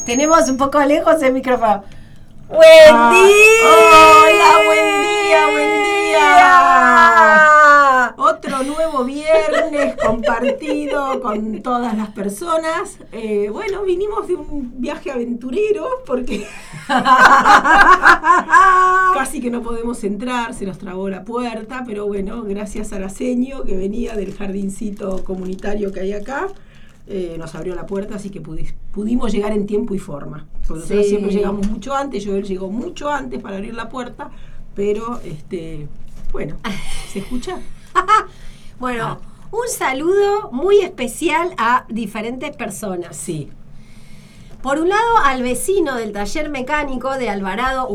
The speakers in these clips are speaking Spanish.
Tenemos un poco lejos el micrófono. ¡Buen día! ¡Hola, buen día! Otro nuevo viernes compartido con todas las personas. Bueno, vinimos de un viaje aventurero porque casi que no podemos entrar, se nos trabó la puerta, pero bueno, gracias a Araceño, que venía del jardincito comunitario que hay acá, nos abrió la puerta, así que pudimos llegar en tiempo y forma. Porque nosotros siempre llegamos mucho antes, Joel llegó mucho antes para abrir la puerta, pero bueno, ¿se escucha? Bueno, un saludo muy especial a diferentes personas. Sí. Por un lado, al vecino del taller mecánico de Alvarado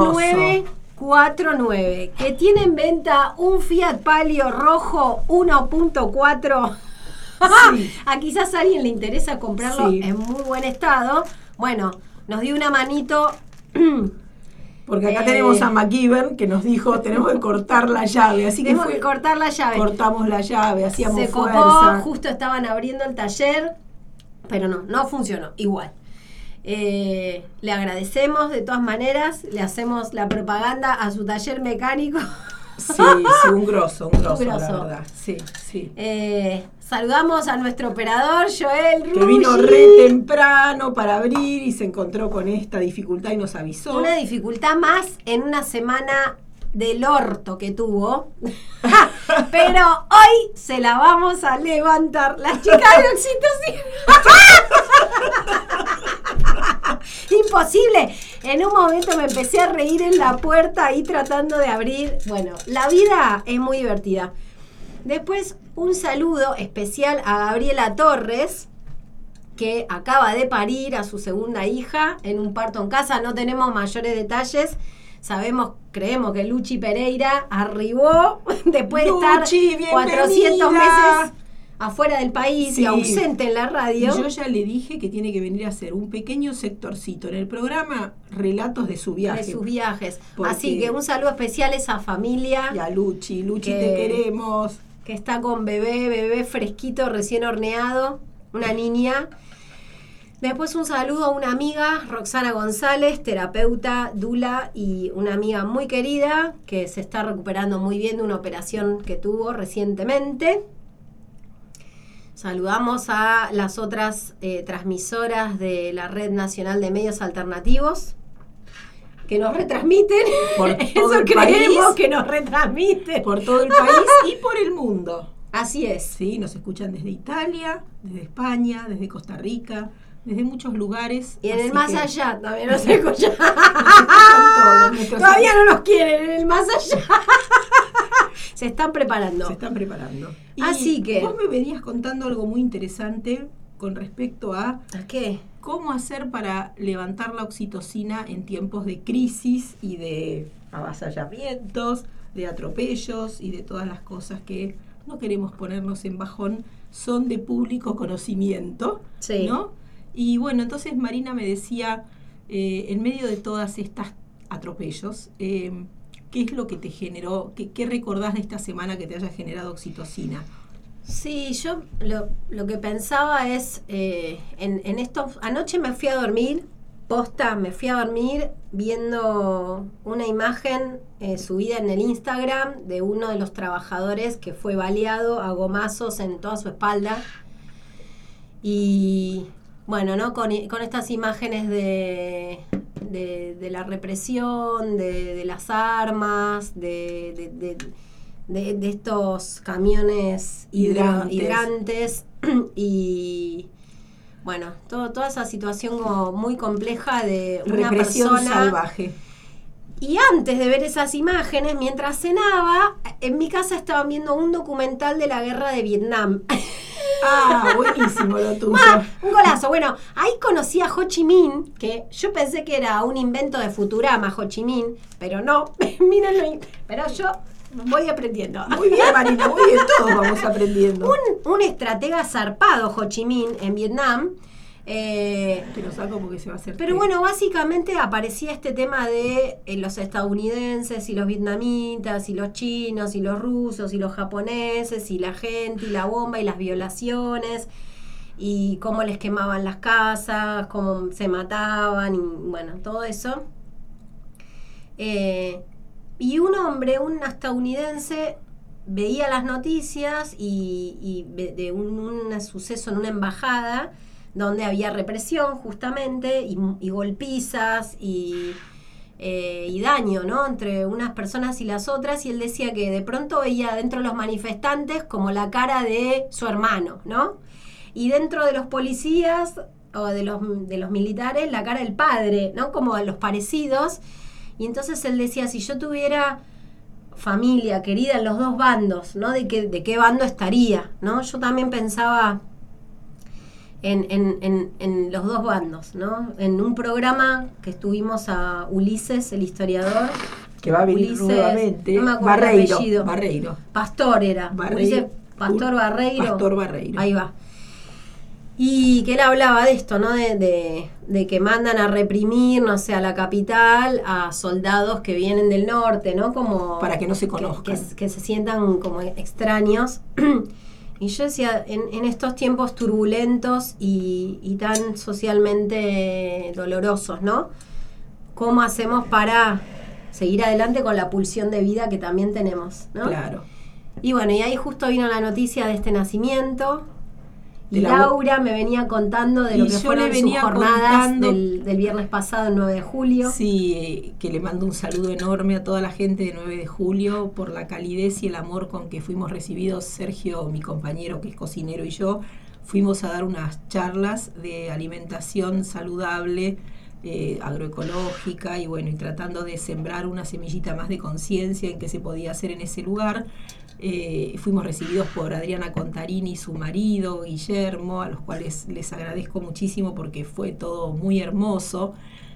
1949, que tiene en venta un Fiat Palio rojo 1.4. Sí. A quizás a alguien le interesa comprarlo en muy buen estado. Bueno, nos dio una manito. Porque acá tenemos a MacGyver que nos dijo tenemos que cortar la llave. Así tenemos que cortar la llave. Cortamos la llave, hacíamos fuerza. Se copó, justo estaban abriendo el taller, pero no funcionó igual. Le agradecemos de todas maneras, le hacemos la propaganda a su taller mecánico. Sí, un grosso, la verdad. Sí. Saludamos a nuestro operador, Joel Ruggi, que vino re temprano para abrir y se encontró con esta dificultad y nos avisó. Una dificultad más en una semana del orto que tuvo. Pero hoy se la vamos a levantar. Las chicas de Oxitocina. Imposible. En un momento me empecé a reír en la puerta ahí tratando de abrir. Bueno, la vida es muy divertida. Después, un saludo especial a Gabriela Torres, que acaba de parir a su segunda hija en un parto en casa. No tenemos mayores detalles. Creemos que Luchi Pereira arribó después de estar 400 meses afuera del país y ausente en la radio. Yo ya le dije que tiene que venir a hacer un pequeño sectorcito en el programa Relatos de su viaje. De sus viajes. Así que un saludo especial a esa familia. Y a Luchi, te queremos. Que está con bebé fresquito, recién horneado, una niña. Después un saludo a una amiga, Roxana González, terapeuta, dula y una amiga muy querida que se está recuperando muy bien de una operación que tuvo recientemente. Saludamos a las otras transmisoras de la Red Nacional de Medios Alternativos que nos retransmiten. Por todo el país. Que nos retransmiten. Por todo el país y por el mundo. Así es. Sí, nos escuchan desde Italia, desde España, desde Costa Rica, desde muchos lugares. Y en el más allá también nos escuchan. Todavía no nos quieren en el más allá. Se están preparando. Y así que vos me venías contando algo muy interesante con respecto a qué, cómo hacer para levantar la oxitocina en tiempos de crisis y de avasallamientos, de atropellos y de todas las cosas que no queremos ponernos en bajón, son de público conocimiento, ¿no? Y bueno, entonces Marina me decía, en medio de todas estas atropellos, ¿qué es lo que te generó? ¿Qué recordás de esta semana que te haya generado oxitocina? Sí, yo lo que pensaba es, en estos, anoche me fui a dormir viendo una imagen subida en el Instagram de uno de los trabajadores que fue baleado a gomazos en toda su espalda. Y bueno, ¿no? Con estas imágenes de la represión, de las armas, de estos camiones hidrantes y bueno, toda esa situación como muy compleja de una represión persona salvaje. Y antes de ver esas imágenes, mientras cenaba, en mi casa estaban viendo un documental de la guerra de Vietnam. Ah, buenísimo lo tuyo. Un golazo. Bueno, ahí conocí a Ho Chi Minh, que yo pensé que era un invento de Futurama, Ho Chi Minh, pero no. Mírenlo. Pero yo voy aprendiendo. Muy bien, Marina, muy bien. Todos vamos aprendiendo. Un estratega zarpado, Ho Chi Minh, en Vietnam. Te lo saco porque se va a hacer. Pero bueno, básicamente aparecía este tema de los estadounidenses y los vietnamitas y los chinos y los rusos y los japoneses y la gente y la bomba y las violaciones y cómo les quemaban las casas, cómo se mataban, y bueno, todo eso. Y un hombre, un estadounidense, veía las noticias y de un suceso en una embajada donde había represión justamente y golpizas y daño, ¿no?, entre unas personas y las otras, y él decía que de pronto veía dentro de los manifestantes como la cara de su hermano, ¿no? Y dentro de los policías o de los militares la cara del padre, ¿no?, como los parecidos. Y entonces él decía, si yo tuviera familia querida en los dos bandos, ¿no?, de qué bando estaría, ¿no? Yo también pensaba en los dos bandos, ¿no? En un programa que estuvimos a Ulises, el historiador, que va a venir Ulises, nuevamente, no me acuerdo el apellido. Barreiro. Pastor era, Ulises Pastor Barreiro. Pastor Barreiro. Ahí va. Y que él hablaba de esto, ¿no? De que mandan a reprimir, no sé, a la capital, a soldados que vienen del norte, ¿no? Como para que no se conozcan. Que se sientan como extraños. Y yo decía, en estos tiempos turbulentos y tan socialmente dolorosos, ¿no?, ¿cómo hacemos para seguir adelante con la pulsión de vida que también tenemos, ¿no? Claro. Y bueno, y ahí justo vino la noticia de este nacimiento. Y Laura me venía contando de lo que fueron sus jornadas del viernes pasado, el 9 de julio. Sí, que le mando un saludo enorme a toda la gente de 9 de julio por la calidez y el amor con que fuimos recibidos. Sergio, mi compañero que es cocinero, y yo fuimos a dar unas charlas de alimentación saludable, agroecológica, y bueno, y tratando de sembrar una semillita más de conciencia en qué se podía hacer en ese lugar. Fuimos recibidos por Adriana Contarini y su marido Guillermo, a los cuales les agradezco muchísimo porque fue todo muy hermoso,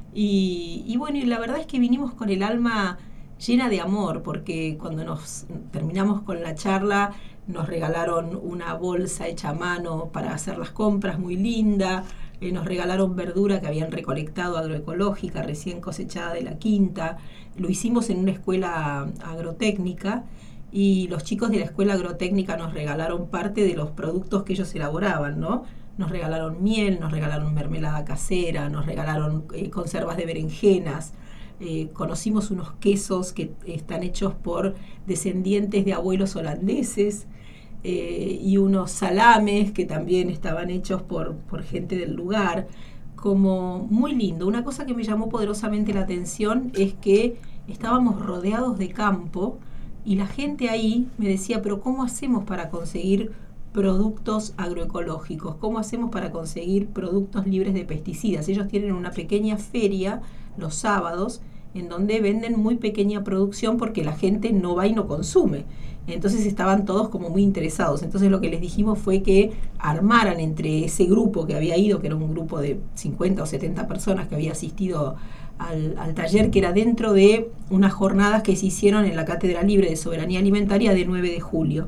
y bueno, y la verdad es que vinimos con el alma llena de amor, porque cuando nos terminamos con la charla nos regalaron una bolsa hecha a mano para hacer las compras, muy linda. Nos regalaron verdura que habían recolectado, agroecológica, recién cosechada de la quinta. Lo hicimos en una escuela agrotécnica, y los chicos de la escuela agrotécnica nos regalaron parte de los productos que ellos elaboraban, ¿no? Nos regalaron miel, nos regalaron mermelada casera, nos regalaron conservas de berenjenas. Conocimos unos quesos que están hechos por descendientes de abuelos holandeses, y unos salames que también estaban hechos por gente del lugar. Como muy lindo. Una cosa que me llamó poderosamente la atención es que estábamos rodeados de campo, y la gente ahí me decía, pero ¿cómo hacemos para conseguir productos agroecológicos? ¿Cómo hacemos para conseguir productos libres de pesticidas? Ellos tienen una pequeña feria los sábados en donde venden muy pequeña producción porque la gente no va y no consume. Entonces estaban todos como muy interesados. Entonces lo que les dijimos fue que armaran entre ese grupo que había ido, que era un grupo de 50 o 70 personas que había asistido al taller, que era dentro de unas jornadas que se hicieron en la Cátedra Libre de Soberanía Alimentaria de 9 de julio.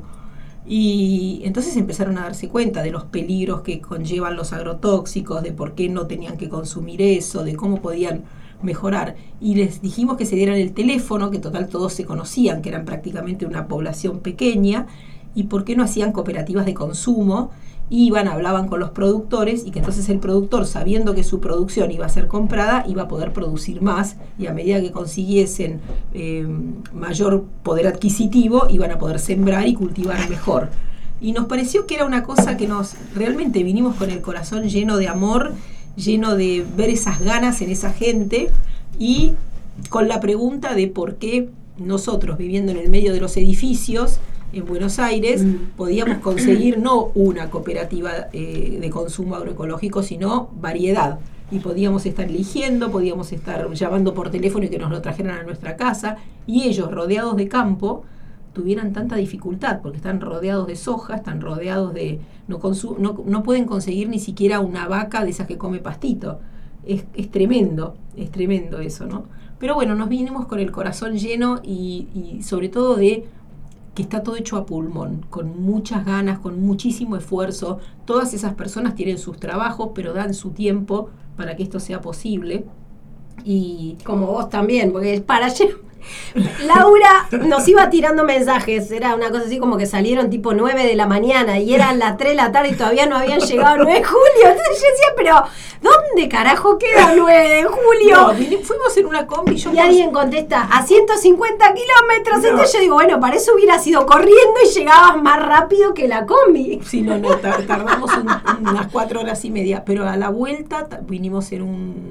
Y entonces empezaron a darse cuenta de los peligros que conllevan los agrotóxicos, de por qué no tenían que consumir eso, de cómo podían mejorar. Y les dijimos que se dieran el teléfono, que total todos se conocían, que eran prácticamente una población pequeña, y por qué no hacían cooperativas de consumo. Iban, hablaban con los productores, y que entonces el productor, sabiendo que su producción iba a ser comprada, iba a poder producir más, y a medida que consiguiesen mayor poder adquisitivo, iban a poder sembrar y cultivar mejor. Y nos pareció que era una cosa que realmente vinimos con el corazón lleno de amor, lleno de ver esas ganas en esa gente, y con la pregunta de por qué nosotros, viviendo en el medio de los edificios en Buenos Aires, podíamos conseguir no una cooperativa de consumo agroecológico, sino variedad. Y podíamos estar eligiendo, podíamos estar llamando por teléfono y que nos lo trajeran a nuestra casa, y ellos, rodeados de campo, tuvieran tanta dificultad, porque están rodeados de soja, están rodeados de... No pueden conseguir ni siquiera una vaca de esas que come pastito. Es tremendo eso, ¿no? Pero bueno, nos vinimos con el corazón lleno, y sobre todo de que está todo hecho a pulmón, con muchas ganas, con muchísimo esfuerzo. Todas esas personas tienen sus trabajos, pero dan su tiempo para que esto sea posible. Y como vos también, porque para Laura nos iba tirando mensajes, era una cosa así como que salieron tipo 9 de la mañana y eran las 3 de la tarde y todavía no habían llegado 9 de julio. Entonces yo decía, pero ¿dónde carajo queda 9 de julio? No, fuimos en una combi. Y alguien contesta, a 150 kilómetros. No. Entonces yo digo, bueno, para eso hubiera sido corriendo y llegabas más rápido que la combi. Sí, no, tardamos unas 4 horas y media, pero a la vuelta vinimos en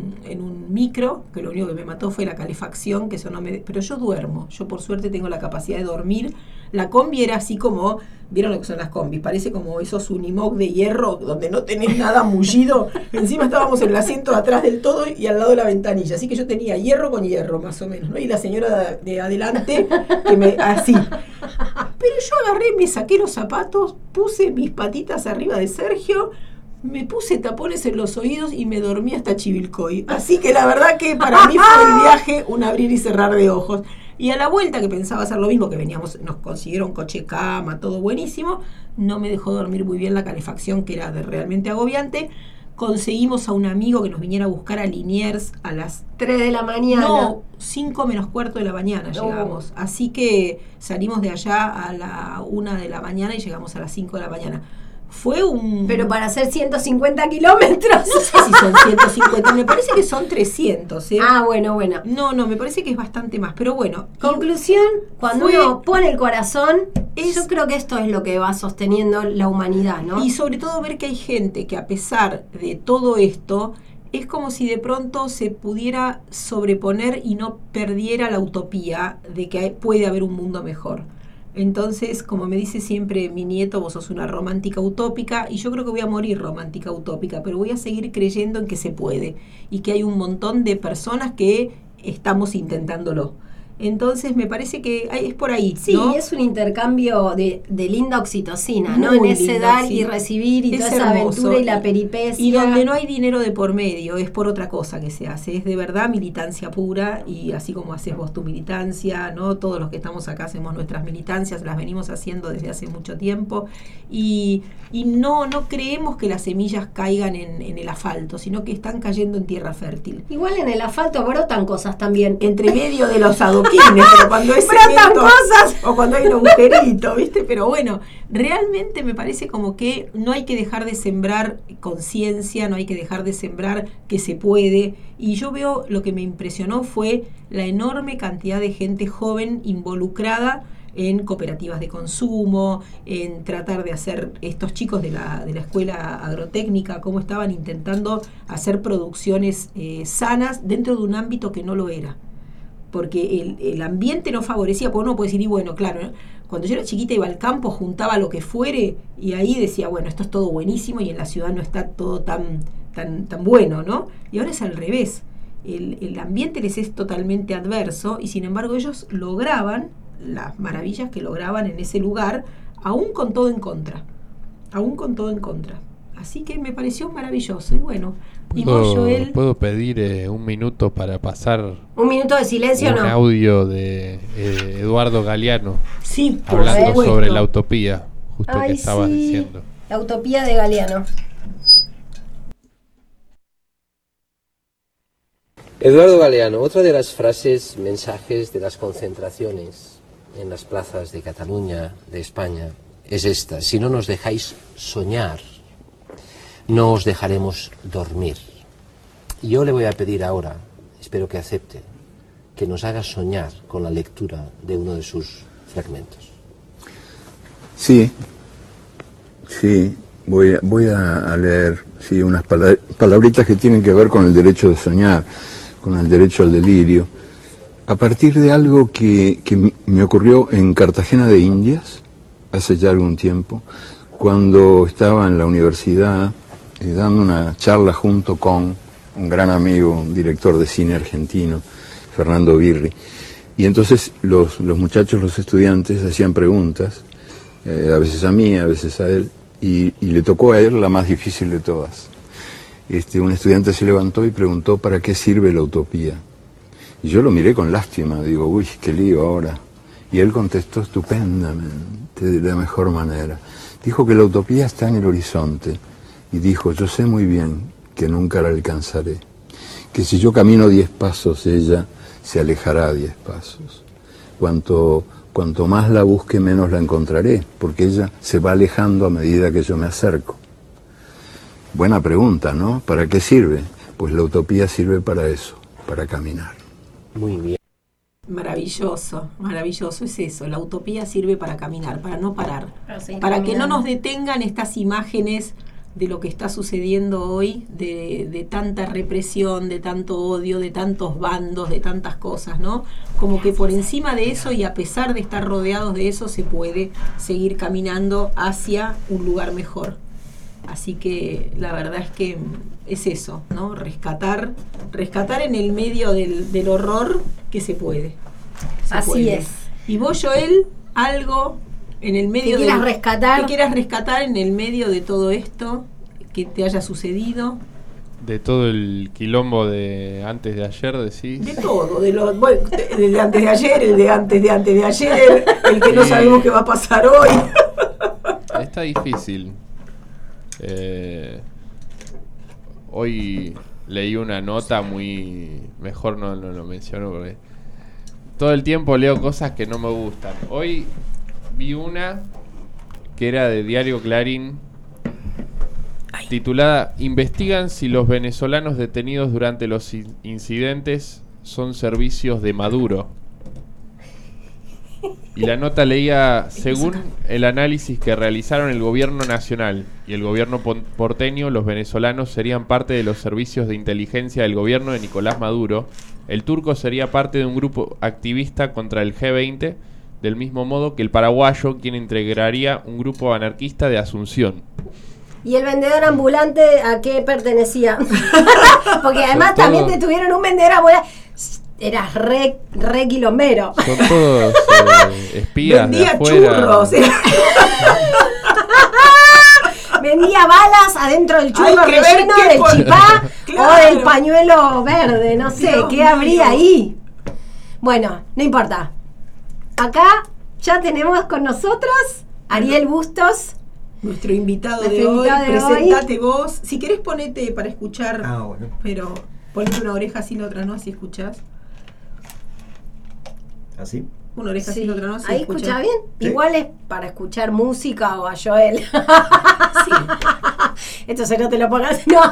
un micro, que lo único que me mató fue la calefacción, que eso no me... Pero yo duermo, yo por suerte tengo la capacidad de dormir. La combi era así como, ¿vieron lo que son las combis? Parece como esos Unimog de hierro, donde no tenés nada mullido. Encima estábamos en el asiento de atrás del todo y al lado de la ventanilla, así que yo tenía hierro con hierro, más o menos, ¿no? Y la señora de adelante, así. Pero yo agarré, me saqué los zapatos, puse mis patitas arriba de Sergio, me puse tapones en los oídos y me dormí hasta Chivilcoy. Así que la verdad que para mí fue el viaje un abrir y cerrar de ojos. Y a la vuelta, que pensaba hacer lo mismo, que veníamos, nos consiguieron coche cama, todo buenísimo, no me dejó dormir muy bien la calefacción, que era realmente agobiante. Conseguimos a un amigo que nos viniera a buscar a Liniers a las 3 de la mañana. No, 5 menos cuarto de la mañana llegamos. Así que salimos de allá a la 1 de la mañana y llegamos a las 5 de la mañana. Fue un... Pero para hacer 150 kilómetros. No sé si son 150, me parece que son 300. Ah, bueno. No, me parece que es bastante más, pero bueno. Conclusión, cuando uno pone el corazón, yo creo que esto es lo que va sosteniendo la humanidad, ¿no? Y sobre todo ver que hay gente que a pesar de todo esto, es como si de pronto se pudiera sobreponer y no perdiera la utopía de que puede haber un mundo mejor. Entonces, como me dice siempre mi nieto, vos sos una romántica utópica, y yo creo que voy a morir romántica utópica, pero voy a seguir creyendo en que se puede, y que hay un montón de personas que estamos intentándolo. Entonces me parece que es por ahí, sí, ¿no? Es un intercambio de linda oxitocina, ¿no? Muy en ese linda, dar sí. Y recibir y es toda esa hermoso. aventura y la peripecia. Y donde no hay dinero de por medio, es por otra cosa que se hace, es de verdad militancia pura, y así como haces vos tu militancia, ¿no? Todos los que estamos acá hacemos nuestras militancias, las venimos haciendo desde hace mucho tiempo, y no creemos que las semillas caigan en el asfalto, sino que están cayendo en tierra fértil. Igual en el asfalto brotan cosas también. Entre medio de los adoquines, pero cuando es cemento, cosas o cuando hay un agujerito, ¿viste? Pero bueno, realmente me parece como que no hay que dejar de sembrar conciencia, no hay que dejar de sembrar que se puede. Y yo veo, lo que me impresionó fue la enorme cantidad de gente joven involucrada en cooperativas de consumo, en tratar de hacer, estos chicos de la escuela agrotécnica, cómo estaban intentando hacer producciones sanas dentro de un ámbito que no lo era. Porque el ambiente no favorecía, porque uno puede decir, y bueno, claro, ¿no? Cuando yo era chiquita iba al campo, juntaba lo que fuere, y ahí decía, bueno, esto es todo buenísimo, y en la ciudad no está todo tan bueno, ¿no? Y ahora es al revés. El ambiente les es totalmente adverso, y sin embargo ellos lograban las maravillas que lograban en ese lugar, aún con todo en contra. Así que me pareció maravilloso. Y bueno, y vos, Joel... ¿Puedo pedir un minuto para pasar un minuto de silencio? Un audio de Eduardo Galeano, sí, hablando sobre la utopía, justo que estabas diciendo. La utopía de Galeano. Eduardo Galeano, otra de las frases, mensajes de las concentraciones en las plazas de Cataluña, de España, es esta: si no nos dejáis soñar, no os dejaremos dormir. Y yo le voy a pedir ahora, espero que acepte, que nos haga soñar con la lectura de uno de sus fragmentos. Sí, voy a leer unas palabritas que tienen que ver con el derecho de soñar, con el derecho al delirio, a partir de algo que me ocurrió en Cartagena de Indias, hace ya algún tiempo, cuando estaba en la universidad dando una charla junto con un gran amigo, un director de cine argentino, Fernando Birri. Y entonces los muchachos, los estudiantes, hacían preguntas, a veces a mí, a veces a él, y le tocó a él la más difícil de todas. Un estudiante se levantó y preguntó: ¿para qué sirve la utopía? Y yo lo miré con lástima, digo, uy, qué lío ahora. Y él contestó estupendamente, de la mejor manera. Dijo que la utopía está en el horizonte, y dijo: yo sé muy bien que nunca la alcanzaré, que si yo camino 10 pasos ella se alejará 10 pasos. Cuanto más la busque, menos la encontraré, porque ella se va alejando a medida que yo me acerco. Buena pregunta, ¿no? ¿Para qué sirve? Pues la utopía sirve para eso, para caminar. Muy bien. Maravilloso, maravilloso, es eso. La utopía sirve para caminar, para no parar, seguir para que no caminando. nos detengan estas imágenes de lo que está sucediendo hoy, de tanta represión, de tanto odio, de tantos bandos, de tantas cosas, ¿no? Como que por encima de eso y a pesar de estar rodeados de eso, se puede seguir caminando hacia un lugar mejor. Así que la verdad es que es eso, ¿no? Rescatar en el medio del horror que se puede. Así es. Y vos, Joel, algo en el medio que quieras rescatar en el medio de todo esto que te haya sucedido. De todo el quilombo de antes de ayer, decís. De todo, el de antes de ayer, el de antes de antes de ayer, el que no sabemos qué va a pasar hoy. Está difícil. Hoy leí una nota muy... Mejor no lo menciono porque todo el tiempo leo cosas que no me gustan. Hoy vi una que era de Diario Clarín, titulada "Investigan si los venezolanos detenidos durante los incidentes son servicios de Maduro". Y la nota leía: según el análisis que realizaron el gobierno nacional y el gobierno porteño, los venezolanos serían parte de los servicios de inteligencia del gobierno de Nicolás Maduro. El turco sería parte de un grupo activista contra el G20, del mismo modo que el paraguayo, quien integraría un grupo anarquista de Asunción. ¿Y el vendedor ambulante a qué pertenecía? Porque además Son también todos- detuvieron un vendedor ambulante. Eras re quilombero. Son todos espías de Vendía afuera. churros. Vendía balas adentro del churro Hay que ver relleno qué del pon- chipá o Claro. del pañuelo verde. No sé, Dios ¿qué mío. habría ahí? Bueno, no importa. Acá ya tenemos con nosotros Ariel Bustos. Nuestro invitado Nuestro de hoy, invitado de presentate vos. Si querés ponete para escuchar, Bueno. pero ponete una oreja así, la otra no, así escuchás. ¿Así? Una oreja Sí. así, la otra no, así ¿Ahí escuchás. escucha bien? Sí. Igual es para escuchar música o a Joel. Sí. Entonces no te lo pongas, no.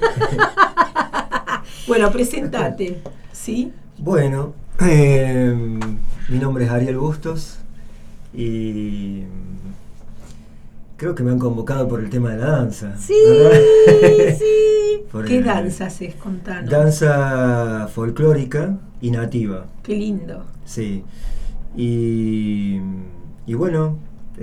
Bueno, presentate, ¿sí? Bueno, mi nombre es Ariel Bustos y creo que me han convocado por el tema de la danza. Sí, ¿verdad? sí. Por ¿Qué el- danza haces? Contanos. Danza folclórica y nativa, Qué lindo. sí. Y bueno,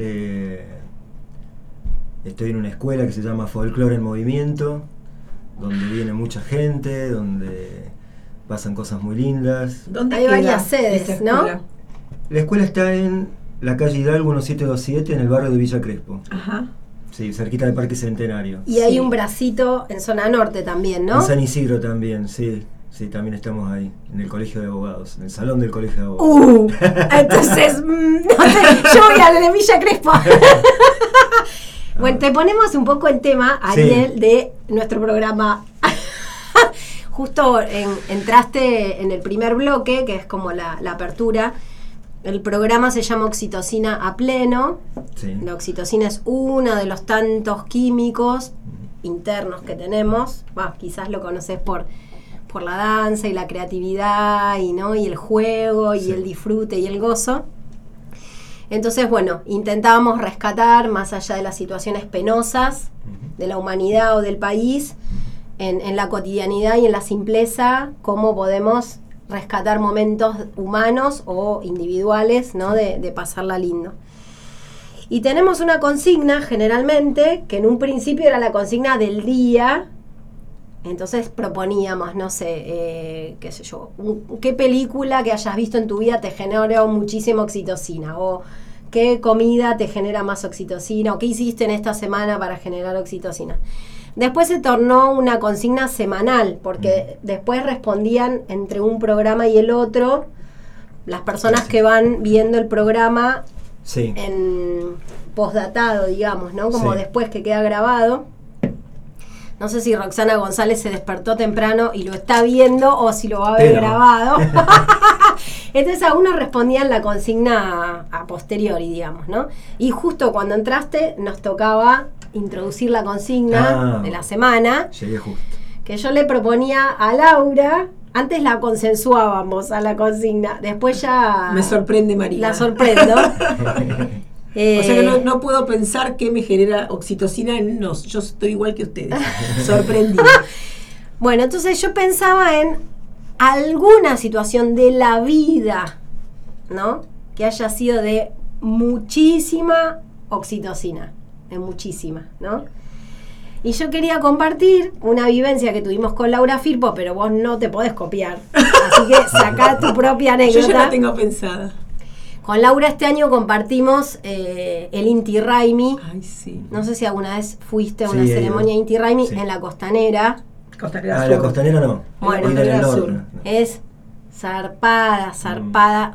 estoy en una escuela que se llama Folclore en Movimiento, donde viene mucha gente, donde pasan cosas muy lindas. ¿Dónde Hay queda varias sedes, esta ¿no? escuela? La escuela está en la calle Hidalgo 1727, en el barrio de Villa Crespo. Ajá. Sí, cerquita del Parque Centenario. Y hay Sí. un bracito en zona norte también, ¿no? En San Isidro también, sí. Sí, también estamos ahí, en el Colegio de Abogados, en el Salón del Colegio de Abogados. Entonces, no sé, yo voy a la de Villa Crespo. Bueno, te ponemos un poco en tema, Ariel, Sí. de nuestro programa. Justo entraste en el primer bloque, que es como la apertura. El programa se llama Oxitocina a Pleno. Sí. La oxitocina es uno de los tantos químicos internos que tenemos. Quizás lo conoces por la danza y la creatividad y el juego y Sí. el disfrute y el gozo. Entonces, bueno, intentábamos rescatar, más allá de las situaciones penosas de la humanidad o del país, en la cotidianidad y en la simpleza, cómo podemos rescatar momentos humanos o individuales, ¿no? de pasarla lindo. Y tenemos una consigna, generalmente, que en un principio era la consigna del día. Entonces proponíamos, no sé, qué sé yo, qué película que hayas visto en tu vida te generó muchísima oxitocina, o qué comida te genera más oxitocina, o qué hiciste en esta semana para generar oxitocina. Después se tornó una consigna semanal, porque después respondían entre un programa y el otro las personas que van viendo el programa Sí. en postdatado, digamos, ¿no? Como Sí. después que queda grabado. No sé si Roxana González se despertó temprano y lo está viendo o si lo va a ver Pero. grabado. Entonces a uno respondían la consigna a posteriori, digamos, ¿no? Y justo cuando entraste nos tocaba introducir la consigna de la semana, Llegué justo. que yo le proponía a Laura. Antes la consensuábamos a la consigna, después ya... Me sorprende, Marina. La sorprendo. O sea que no puedo pensar qué me genera oxitocina. No, yo estoy igual que ustedes. Sorprendida. Bueno, entonces yo pensaba en alguna situación de la vida, ¿no? Que haya sido de muchísima oxitocina, de muchísima, ¿no? Y yo quería compartir una vivencia que tuvimos con Laura Firpo, pero vos no te podés copiar. Así que sacá tu propia anécdota. Yo ya la tengo pensada. Con Laura este año compartimos el Inti Raymi. Ay, sí. No sé si alguna vez fuiste a una Sí, ceremonia he ido. Inti Raymi Sí. en la Costanera. Costanera La Sur. costanera no. Bueno, He ido en el Costanera norte. Sur. No. Es zarpada,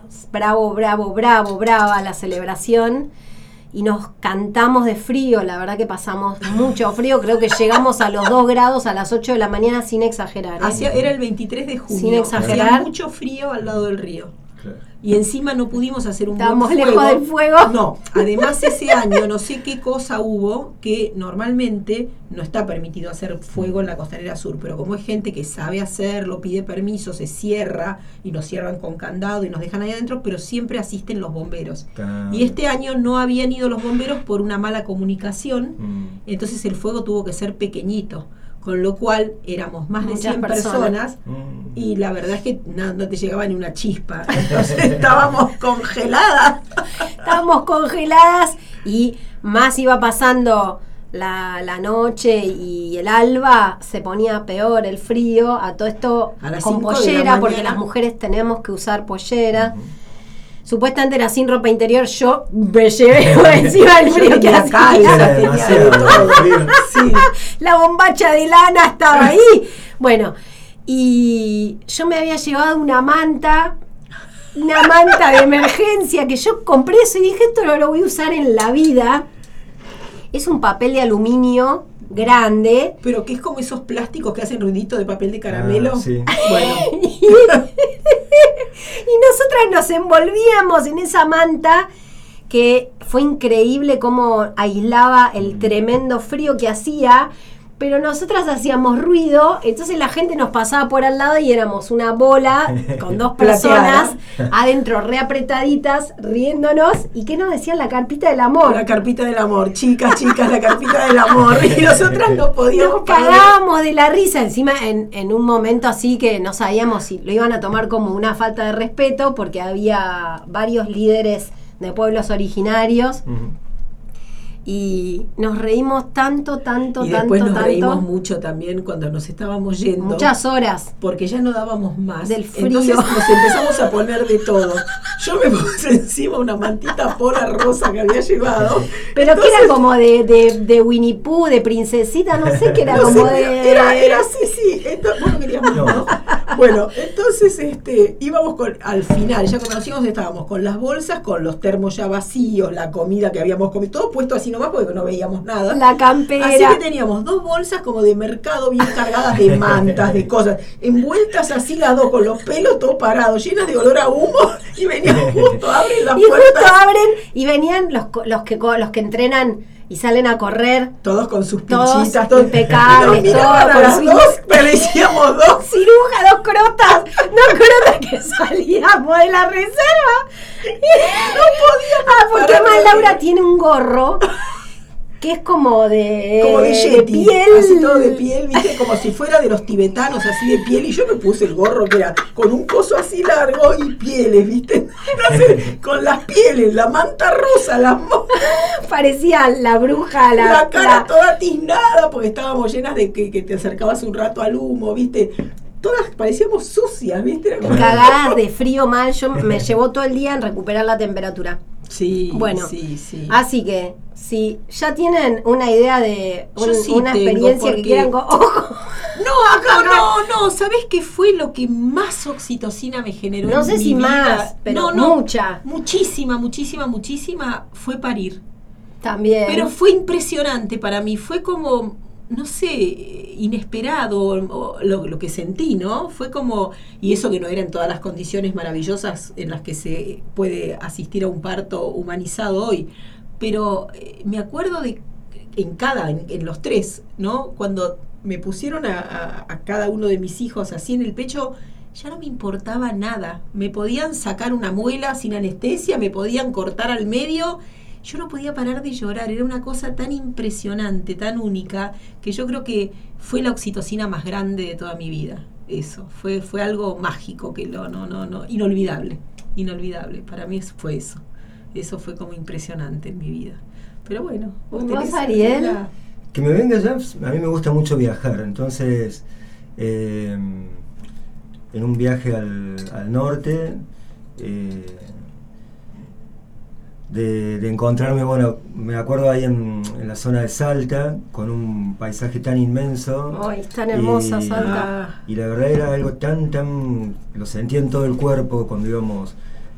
brava la celebración. Y nos cantamos de frío, la verdad que pasamos mucho frío, creo que llegamos a los 2 grados a las 8 de la mañana sin exagerar. ¿Eh? Era el 23 de junio. Sin exagerar. Hacía mucho frío al lado del río. Claro. Y encima no pudimos hacer un Estábamos buen lejos del fuego. No, además ese año no sé qué cosa hubo que normalmente no está permitido hacer fuego en la Costanera Sur, pero como es gente que sabe hacerlo, pide permiso, se cierra y nos cierran con candado y nos dejan ahí adentro, pero siempre asisten los bomberos. Y este año no habían ido los bomberos por una mala comunicación, entonces el fuego tuvo que ser pequeñito. Con lo cual éramos más de Muchas 100 personas. personas y la verdad es que no te llegaba ni una chispa. Entonces estábamos congeladas. Estábamos congeladas y más iba pasando la noche y el alba, se ponía peor el frío. A todo esto A las con 5 de la pollera, porque mañana. las mujeres tenemos que usar pollera. Supuestamente era sin ropa interior, yo me llevé por encima del Yo frío que tenía hacía. calza, Era tenía demasiado de todo. frío. Sí. La bombacha de lana estaba ahí. Bueno, y yo me había llevado una manta de emergencia que yo compré eso y dije, esto no lo voy a usar en la vida. Es un papel de aluminio grande. Pero que es como esos plásticos que hacen ruidito de papel de caramelo. Ah, sí. Bueno, Y nosotras nos envolvíamos en esa manta que fue increíble cómo aislaba el tremendo frío que hacía, pero nosotras hacíamos ruido, entonces la gente nos pasaba por al lado y éramos una bola con 2 personas adentro reapretaditas, riéndonos. ¿Y qué nos decían? La carpita del amor. la carpita del amor. Chicas, la carpita del amor. Y nosotras no podíamos Nos cagábamos de la risa, encima en un momento así que no sabíamos si lo iban a tomar como una falta de respeto, porque había varios líderes de pueblos originarios y nos reímos tanto. Y después nos reímos mucho también cuando nos estábamos yendo. Muchas horas. Porque ya no dábamos más. Del frío. Entonces nos empezamos a poner de todo. Yo me puse encima una mantita pola rosa que había llevado. Pero Entonces, que era como de Winnie Pooh, de princesita, no sé, que era no como sé, de... era así, sí. Entonces, vos no querías más, ¿no? Bueno, entonces íbamos al final, ya cuando nos íbamos estábamos con las bolsas, con los termos ya vacíos, la comida que habíamos comido, todo puesto así nomás porque no veíamos nada. La campera. Así que teníamos 2 bolsas como de mercado bien cargadas de mantas, de cosas, envueltas así las 2 con los pelos todo parados, llenas de olor a humo, y venían justo, abren las Y justo puertas. abren y venían los que entrenan y salen a correr, Todos con sus todos pinchitas, todos impecables, y nos miraban todos a con las sus- 2, parecíamos 2. ciruja, 2 crotas que salíamos de la reserva. No podíamos. Ah, porque parar de además reír. Laura tiene un gorro que es como de Yeti, piel. así todo de piel, viste, como si fuera de los tibetanos, así de piel, y yo me puse el gorro que era con un coso así largo y pieles, viste, entonces, con las pieles, la manta rosa, Parecía la bruja, la cara toda tiznada, porque estábamos llenas de que te acercabas un rato al humo, viste, todas parecíamos sucias, viste. Era como- cagadas de frío mal. Yo me llevó todo el día en recuperar la temperatura. Sí, Bueno, sí. Así que, si ya tienen una idea de Yo sí una tengo, experiencia que porque- quieran... Ojo, No, acá no, ¿sabés qué fue lo que más oxitocina me generó? no en sé mi si vida? más, pero No, mucha muchísima fue parir. también. Pero fue impresionante para mí, fue como, no sé, inesperado, o lo que sentí, ¿no? Fue como, y eso que no eran todas las condiciones maravillosas en las que se puede asistir a un parto humanizado hoy, pero me acuerdo de en los tres, ¿no? Cuando me pusieron a cada uno de mis hijos así en el pecho, ya no me importaba nada. Me podían sacar una muela sin anestesia, me podían cortar al medio. Yo no podía parar de llorar. Era una cosa tan impresionante, tan única, que yo creo que fue la oxitocina más grande de toda mi vida. Eso, fue algo mágico, que inolvidable. Para mí fue eso. Eso fue como impresionante en mi vida. Pero bueno, ¿vos, Ariel? Que me venga ya, a mí me gusta mucho viajar, entonces en un viaje al norte, de encontrarme, bueno, me acuerdo ahí en la zona de Salta, con un paisaje tan inmenso. ¡Ay, tan hermosa Salta! Y la verdad era algo tan, lo sentía en todo el cuerpo cuando íbamos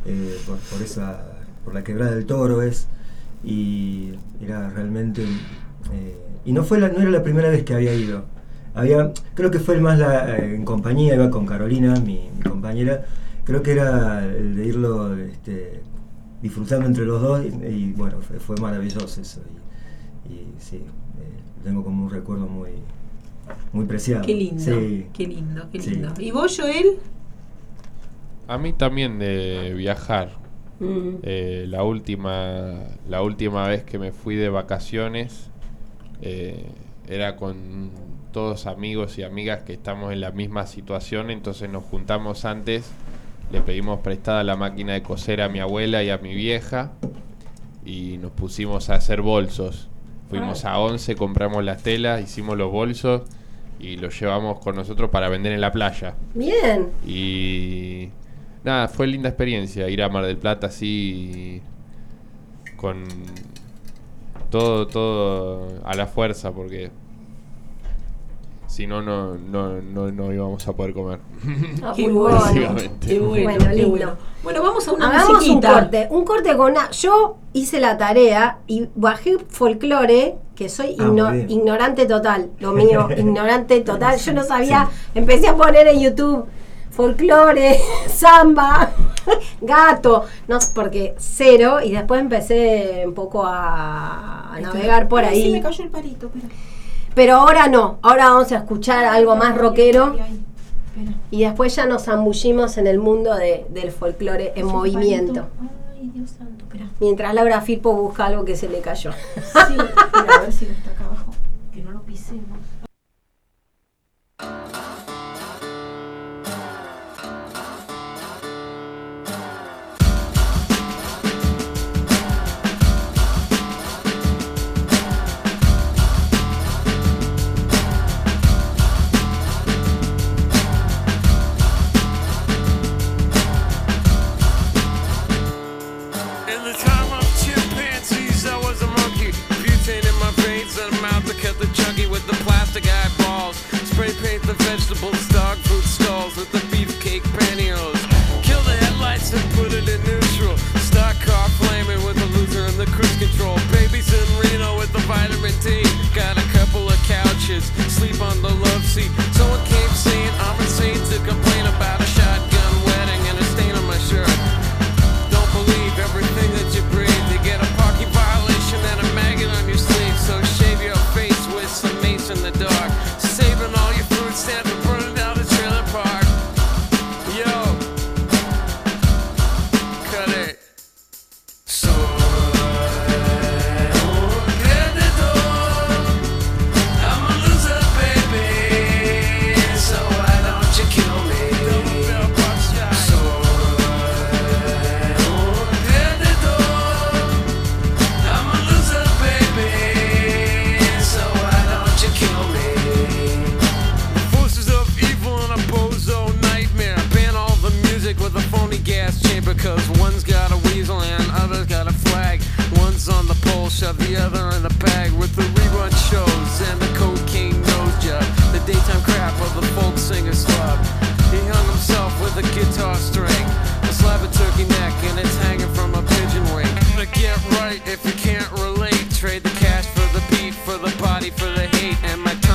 por la Quebrada del Toro, y era realmente... y no era la primera vez que había ido. Creo que fue más en compañía, iba con Carolina, mi compañera. Creo que era el de irlo disfrutando entre los dos, y bueno, fue maravilloso eso. Y sí, tengo como un recuerdo muy, muy preciado. Qué lindo, sí. qué lindo. Sí. ¿Y vos, Joel? A mí también de viajar. La última vez que me fui de vacaciones era con todos amigos y amigas que estamos en la misma situación, entonces nos juntamos antes, le pedimos prestada la máquina de coser a mi abuela y a mi vieja y nos pusimos a hacer bolsos. Fuimos a 11, compramos las telas, hicimos los bolsos y los llevamos con nosotros para vender en la playa. Bien. Y nada, fue linda experiencia ir a Mar del Plata así con todo a la fuerza, porque si no íbamos a poder comer. Qué bueno. Básicamente. Bueno, lindo. Bueno, vamos a una Hagamos musiquita. un corte con yo hice la tarea y bajé folclore, que soy ignorante total, lo mío, ignorante total. Yo no sabía, empecé a poner en YouTube folclore, samba, gato, no sé, porque cero, y después empecé un poco a navegar por ahí. Sí, me cayó el parito, pero ahora no, ahora vamos a escuchar algo más rockero y después ya nos zambullimos en el mundo del folclore en movimiento. Ay, Dios santo, espera. Mientras Laura Firpo busca algo que se le cayó. Sí, espera, a ver si no está acá abajo, que no lo pisemos. Vegetables, dog food stalls with the beefcake pantyhose. Kill the headlights and put it in neutral. Stock car flaming with the Luther and the cruise control. Babies in Reno with the vitamin D. Got a couple of couches, sleep on the love seat. Someone came saying I'm insane to complain about a shotgun wedding and a stain on my shirt. Don't believe everything that you breathe. You get a parking violation and a maggot on your sleeve. So shave your face with some mace in the dark. Saving all your fruit stamps and burning down the trailer park. Yo, cut it. Soy un perdedor. I'm a loser, baby. So why don't you kill me? Soy un perdedor. I'm a loser, baby. So why don't you kill me? With a phony gas chamber, cause one's got a weasel and other's got a flag. One's on the pole, shove the other in the bag with the rerun shows and the cocaine nose job. The daytime crap of the folk singer's club. He hung himself with a guitar string, a slab of turkey neck, and it's hanging from a pigeon wing. To get right if you can't relate, trade the cash for the beat, for the body, for the hate, and my time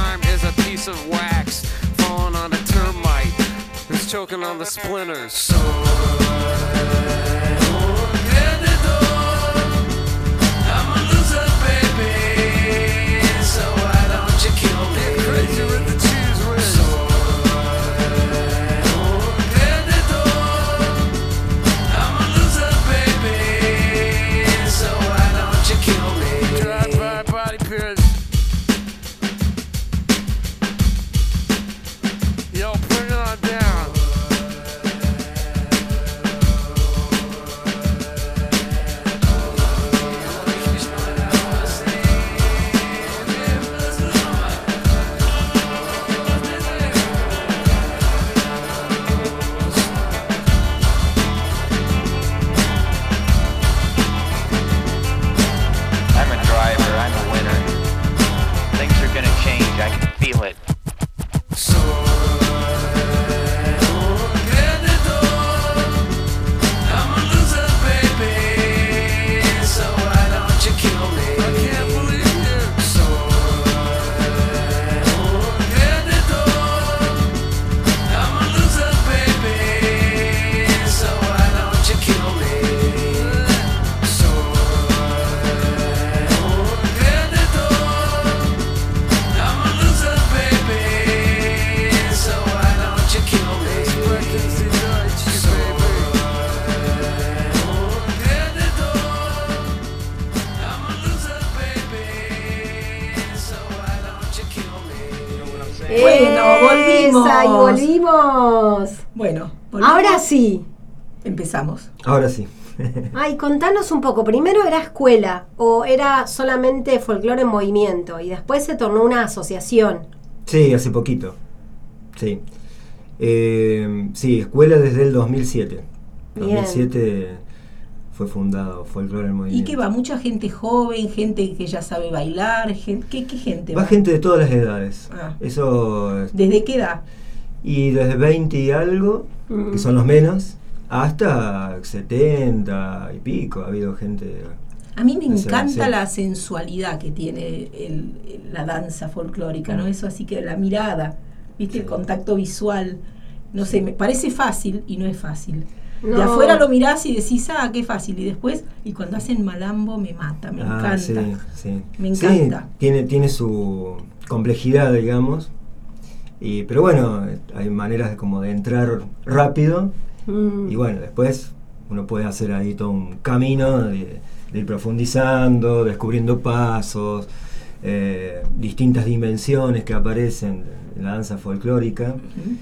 on the splinters. I'm a loser, baby, so why don't you kill me? Get crazy with the cheese whiz. I'm a loser, baby, so why don't you kill me? Drive-by body pierce. Yo, bring it on down. I'm a driver, I'm a winner. Things are gonna change, I can feel it. I'm a loser, baby, so why don't you kill me? I can't believe you. I'm a loser, baby, so why don't you kill me? I'm a loser, baby, so why don't you kill me? Sprechen Sie Deutsch, baby. I'm a loser, baby, so why don't you kill me? Bueno, volvimos. Esa, y volvimos. Bueno, volvimos. Ahora sí. Empezamos. Ahora sí. Ay, contanos un poco. Primero era escuela o era solamente folclore en movimiento y después se tornó una asociación. Sí, hace poquito. Sí. Sí, escuela desde el 2007. Bien. 2007 fue fundado Folclore en ¿Y Movimiento. qué va? ¿Mucha gente joven? ¿Gente que ya sabe bailar? ¿Qué gente Va va? gente de todas las edades. Ah. Eso. ¿Desde qué edad? Y desde 20 y algo, que son los menos, hasta 70 y pico. Ha habido gente. A mí me Esa, encanta sí. la sensualidad que tiene la danza folclórica, ¿no? Eso así que la mirada, ¿viste? Sí. El contacto visual. No sé, me parece fácil y no es fácil. De No. afuera lo mirás y decís, ah, qué fácil. Y después, y cuando hacen malambo me mata, me encanta. Sí, sí. Me encanta. Sí, tiene su complejidad, digamos. Pero bueno, hay maneras como de entrar rápido. Y bueno, después uno puede hacer ahí todo un camino de ir profundizando, descubriendo pasos, distintas dimensiones que aparecen en la danza folclórica.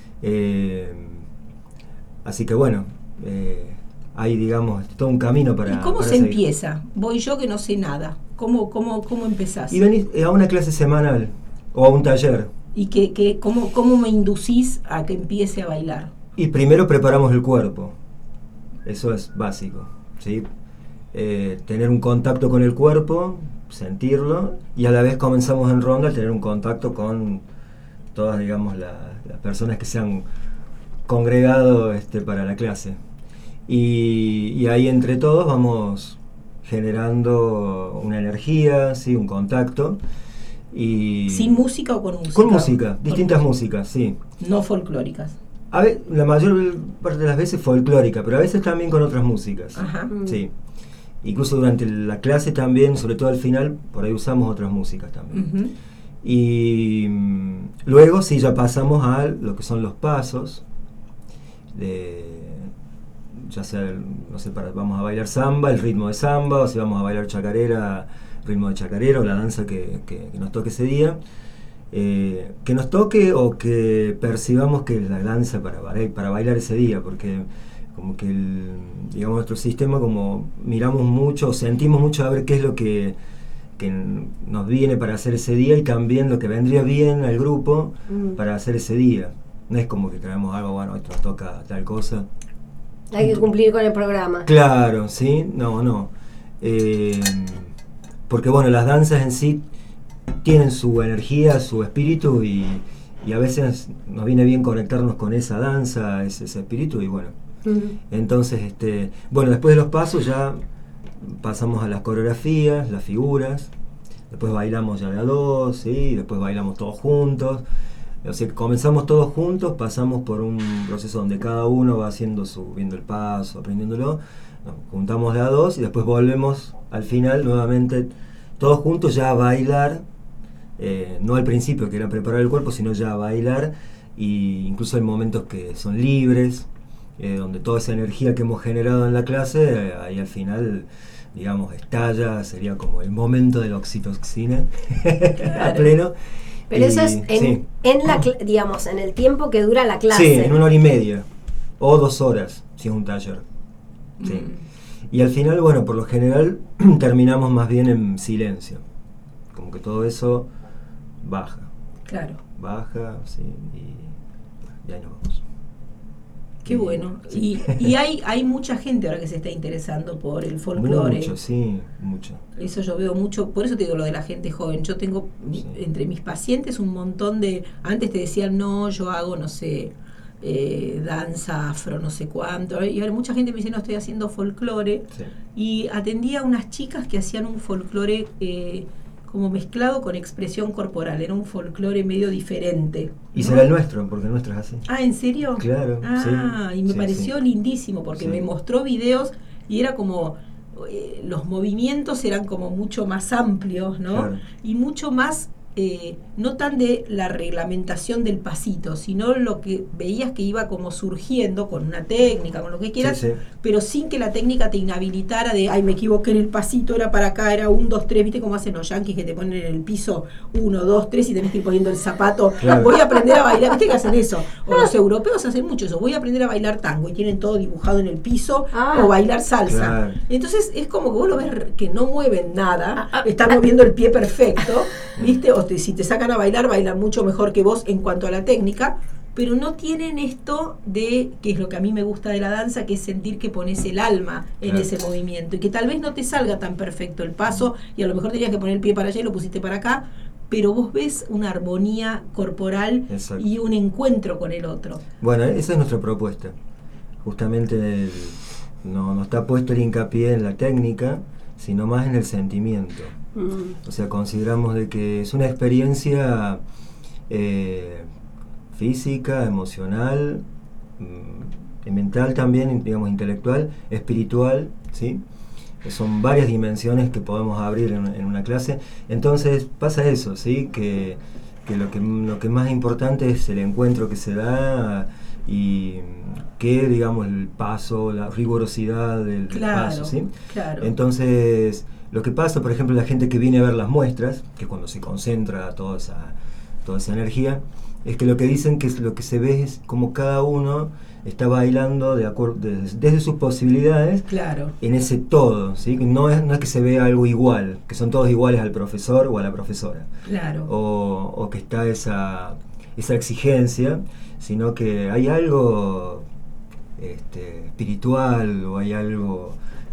Así que bueno, hay, digamos, todo un camino para. ¿Y cómo para se seguir. empieza? Voy yo que no sé nada. ¿Cómo empezás? Y venís a una clase semanal o a un taller. ¿Y cómo me inducís a que empiece a bailar? Y primero preparamos el cuerpo. Eso es básico, ¿sí? Tener un contacto con el cuerpo, sentirlo, y a la vez comenzamos en ronda a tener un contacto con todas, digamos, las personas que se han congregado para la clase. Y ahí entre todos vamos generando una energía, ¿sí? Un contacto. Y ¿Sin música o con música? Con música, Con distintas música. músicas, sí. No folclóricas. A ver, la mayor parte de las veces folclórica, pero a veces también con otras músicas. Ajá. Sí. Incluso durante la clase también, sobre todo al final, por ahí usamos otras músicas también. Ujú. Y luego sí ya pasamos a lo que son los pasos, ya sea, no sé, vamos a bailar samba, el ritmo de samba, o si vamos a bailar chacarera, ritmo de chacarera, o la danza que nos toque ese día. Que nos toque o que percibamos que es la danza para bailar ese día, porque como que digamos nuestro sistema, como miramos mucho, sentimos mucho a ver qué es lo que nos viene para hacer ese día y también lo que vendría bien al grupo para hacer ese día. No es como que traemos algo, bueno, esto nos toca tal cosa. Hay que cumplir con el programa. Claro, ¿sí? No. Porque bueno, las danzas en sí tienen su energía, su espíritu y a veces nos viene bien conectarnos con esa danza, ese espíritu y bueno. Entonces, bueno, después de los pasos ya pasamos a las coreografías, las figuras, después bailamos ya de a dos, ¿sí? Después bailamos todos juntos, O sea, comenzamos todos juntos, pasamos por un proceso donde cada uno va viendo el paso, aprendiéndolo, nos juntamos de a dos y después volvemos al final nuevamente todos juntos ya a bailar, no al principio que era preparar el cuerpo, sino ya a bailar, y incluso hay momentos que son libres, donde toda esa energía que hemos generado en la clase, ahí al final, digamos, estalla, sería como el momento de la oxitocina a pleno. Pero eso es digamos, en el tiempo que dura la clase. Sí, en 1 hora y media o 2 horas, si es un taller. Sí. Y al final, bueno, por lo general terminamos más bien en silencio. Como que todo eso baja. Claro. Baja, sí, y ahí nos vamos. Qué bueno. Sí. Y hay mucha gente ahora que se está interesando por el folclore. Mucho, sí, mucho. Eso yo veo mucho, por eso te digo lo de la gente joven. Yo tengo entre mis pacientes un montón de... Antes te decían, no, yo hago, no sé, danza afro, no sé cuánto. Y ahora mucha gente me dice, no, estoy haciendo folclore. Sí. Y atendía a unas chicas que hacían un folclore como mezclado con expresión corporal. Era un folclore medio diferente, ¿no? Y ¿no? será el nuestro, porque el nuestro es así. Ah, ¿en serio? Claro. Y me pareció lindísimo, porque me mostró videos y era como... los movimientos eran como mucho más amplios, ¿no? Claro. Y mucho más, no tan de la reglamentación del pasito, sino lo que veías que iba como surgiendo con una técnica, con lo que quieras, pero sin que la técnica te inhabilitara de, ay, me equivoqué en el pasito, era para acá, era 1, 2, 3, ¿viste cómo hacen los yanquis que te ponen en el piso 1, 2, 3 y tenés que ir poniendo el zapato? Claro. Voy a aprender a bailar, ¿viste que hacen eso? O los europeos hacen mucho eso, voy a aprender a bailar tango y tienen todo dibujado en el piso, o bailar salsa. Claro. Entonces es como que vos lo ves que no mueven nada, están moviendo el pie perfecto, ¿viste? O si te sacan a bailar, bailan mucho mejor que vos en cuanto a la técnica, pero no tienen esto de, que es lo que a mí me gusta de la danza, que es sentir que pones el alma en ese movimiento, y que tal vez no te salga tan perfecto el paso, y a lo mejor tenías que poner el pie para allá y lo pusiste para acá, pero vos ves una armonía corporal. Exacto. Y un encuentro con el otro. Bueno, esa es nuestra propuesta. Justamente no está puesto el hincapié en la técnica, sino más en el sentimiento. O sea, consideramos de que es una experiencia física, emocional, mental también, digamos, intelectual, espiritual, ¿sí? Son varias dimensiones que podemos abrir en una clase. Entonces pasa eso, ¿sí? Que lo que más importante es el encuentro que se da y que, digamos, el paso, la rigurosidad del paso, ¿sí? Claro. Entonces, lo que pasa, por ejemplo, la gente que viene a ver las muestras, que es cuando se concentra toda esa energía, es que lo que dicen que lo que se ve es como cada uno está bailando desde sus posibilidades, claro, en ese todo, ¿sí? No es que se vea algo igual, que son todos iguales al profesor o a la profesora, claro, o que está esa exigencia, sino que hay algo espiritual, o hay algo,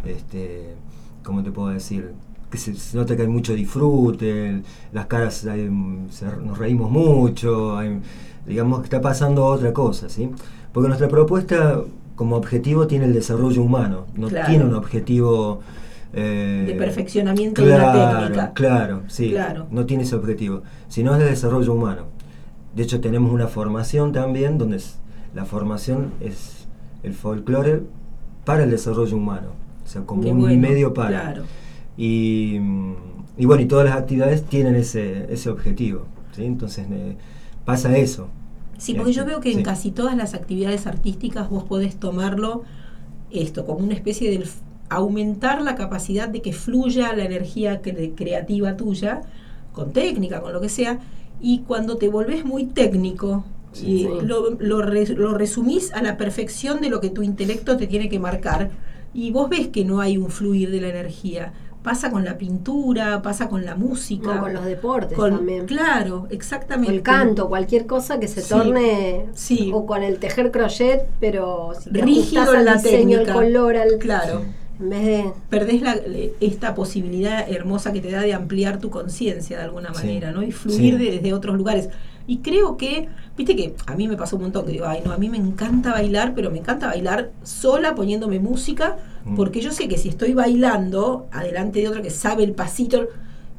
¿cómo te puedo decir? Que se nota que hay mucho disfrute, las caras nos reímos mucho, digamos que está pasando otra cosa, ¿sí? Porque nuestra propuesta como objetivo tiene el desarrollo humano, no tiene un objetivo de perfeccionamiento de una técnica. Claro, sí, no tiene ese objetivo, sino es de desarrollo humano. De hecho tenemos una formación también, donde la formación es el folclore para el desarrollo humano, o sea, como un medio para. Claro. Y bueno, y todas las actividades tienen ese objetivo, ¿sí? Entonces pasa eso. Sí, porque yo veo que en casi todas las actividades artísticas vos podés tomarlo como una especie de aumentar la capacidad de que fluya la energía creativa tuya, con técnica, con lo que sea, y cuando te volvés muy técnico, lo resumís a la perfección de lo que tu intelecto te tiene que marcar, y vos ves que no hay un fluir de la energía. Pasa con la pintura, pasa con la música. Con los deportes también. Claro, exactamente. O el canto, cualquier cosa que se torne, o con el tejer crochet, pero si rígido en la diseño, técnica. El color, claro. En vez de... Perdés esta posibilidad hermosa que te da de ampliar tu conciencia de alguna manera, ¿no? Y fluir desde otros lugares. Y creo que, viste que a mí me pasó un montón que digo, ay no, a mí me encanta bailar, pero me encanta bailar sola poniéndome música, porque yo sé que si estoy bailando adelante de otro que sabe el pasito,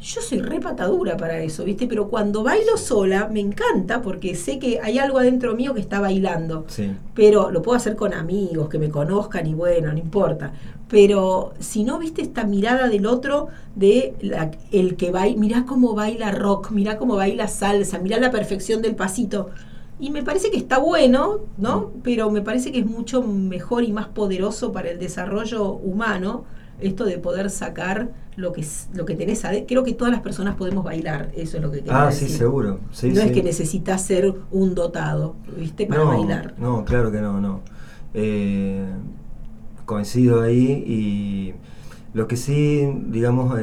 Yo soy re patadura para eso, ¿viste? Pero cuando bailo sola me encanta porque sé que hay algo adentro mío que está bailando. Sí. Pero lo puedo hacer con amigos que me conozcan y bueno, no importa. Pero si no, ¿viste esta mirada del otro de el que baila? Mirá cómo baila rock, mirá cómo baila salsa, mirá la perfección del pasito. Y me parece que está bueno, ¿no? Pero me parece que es mucho mejor y más poderoso para el desarrollo humano esto de poder sacar lo que tenés adentro. Creo que todas las personas podemos bailar, eso es lo que quería decir. Sí, seguro. Sí, no sí. es que necesitas ser un dotado, ¿viste? Para bailar. No, claro que no. Coincido ahí, y lo que sí, digamos,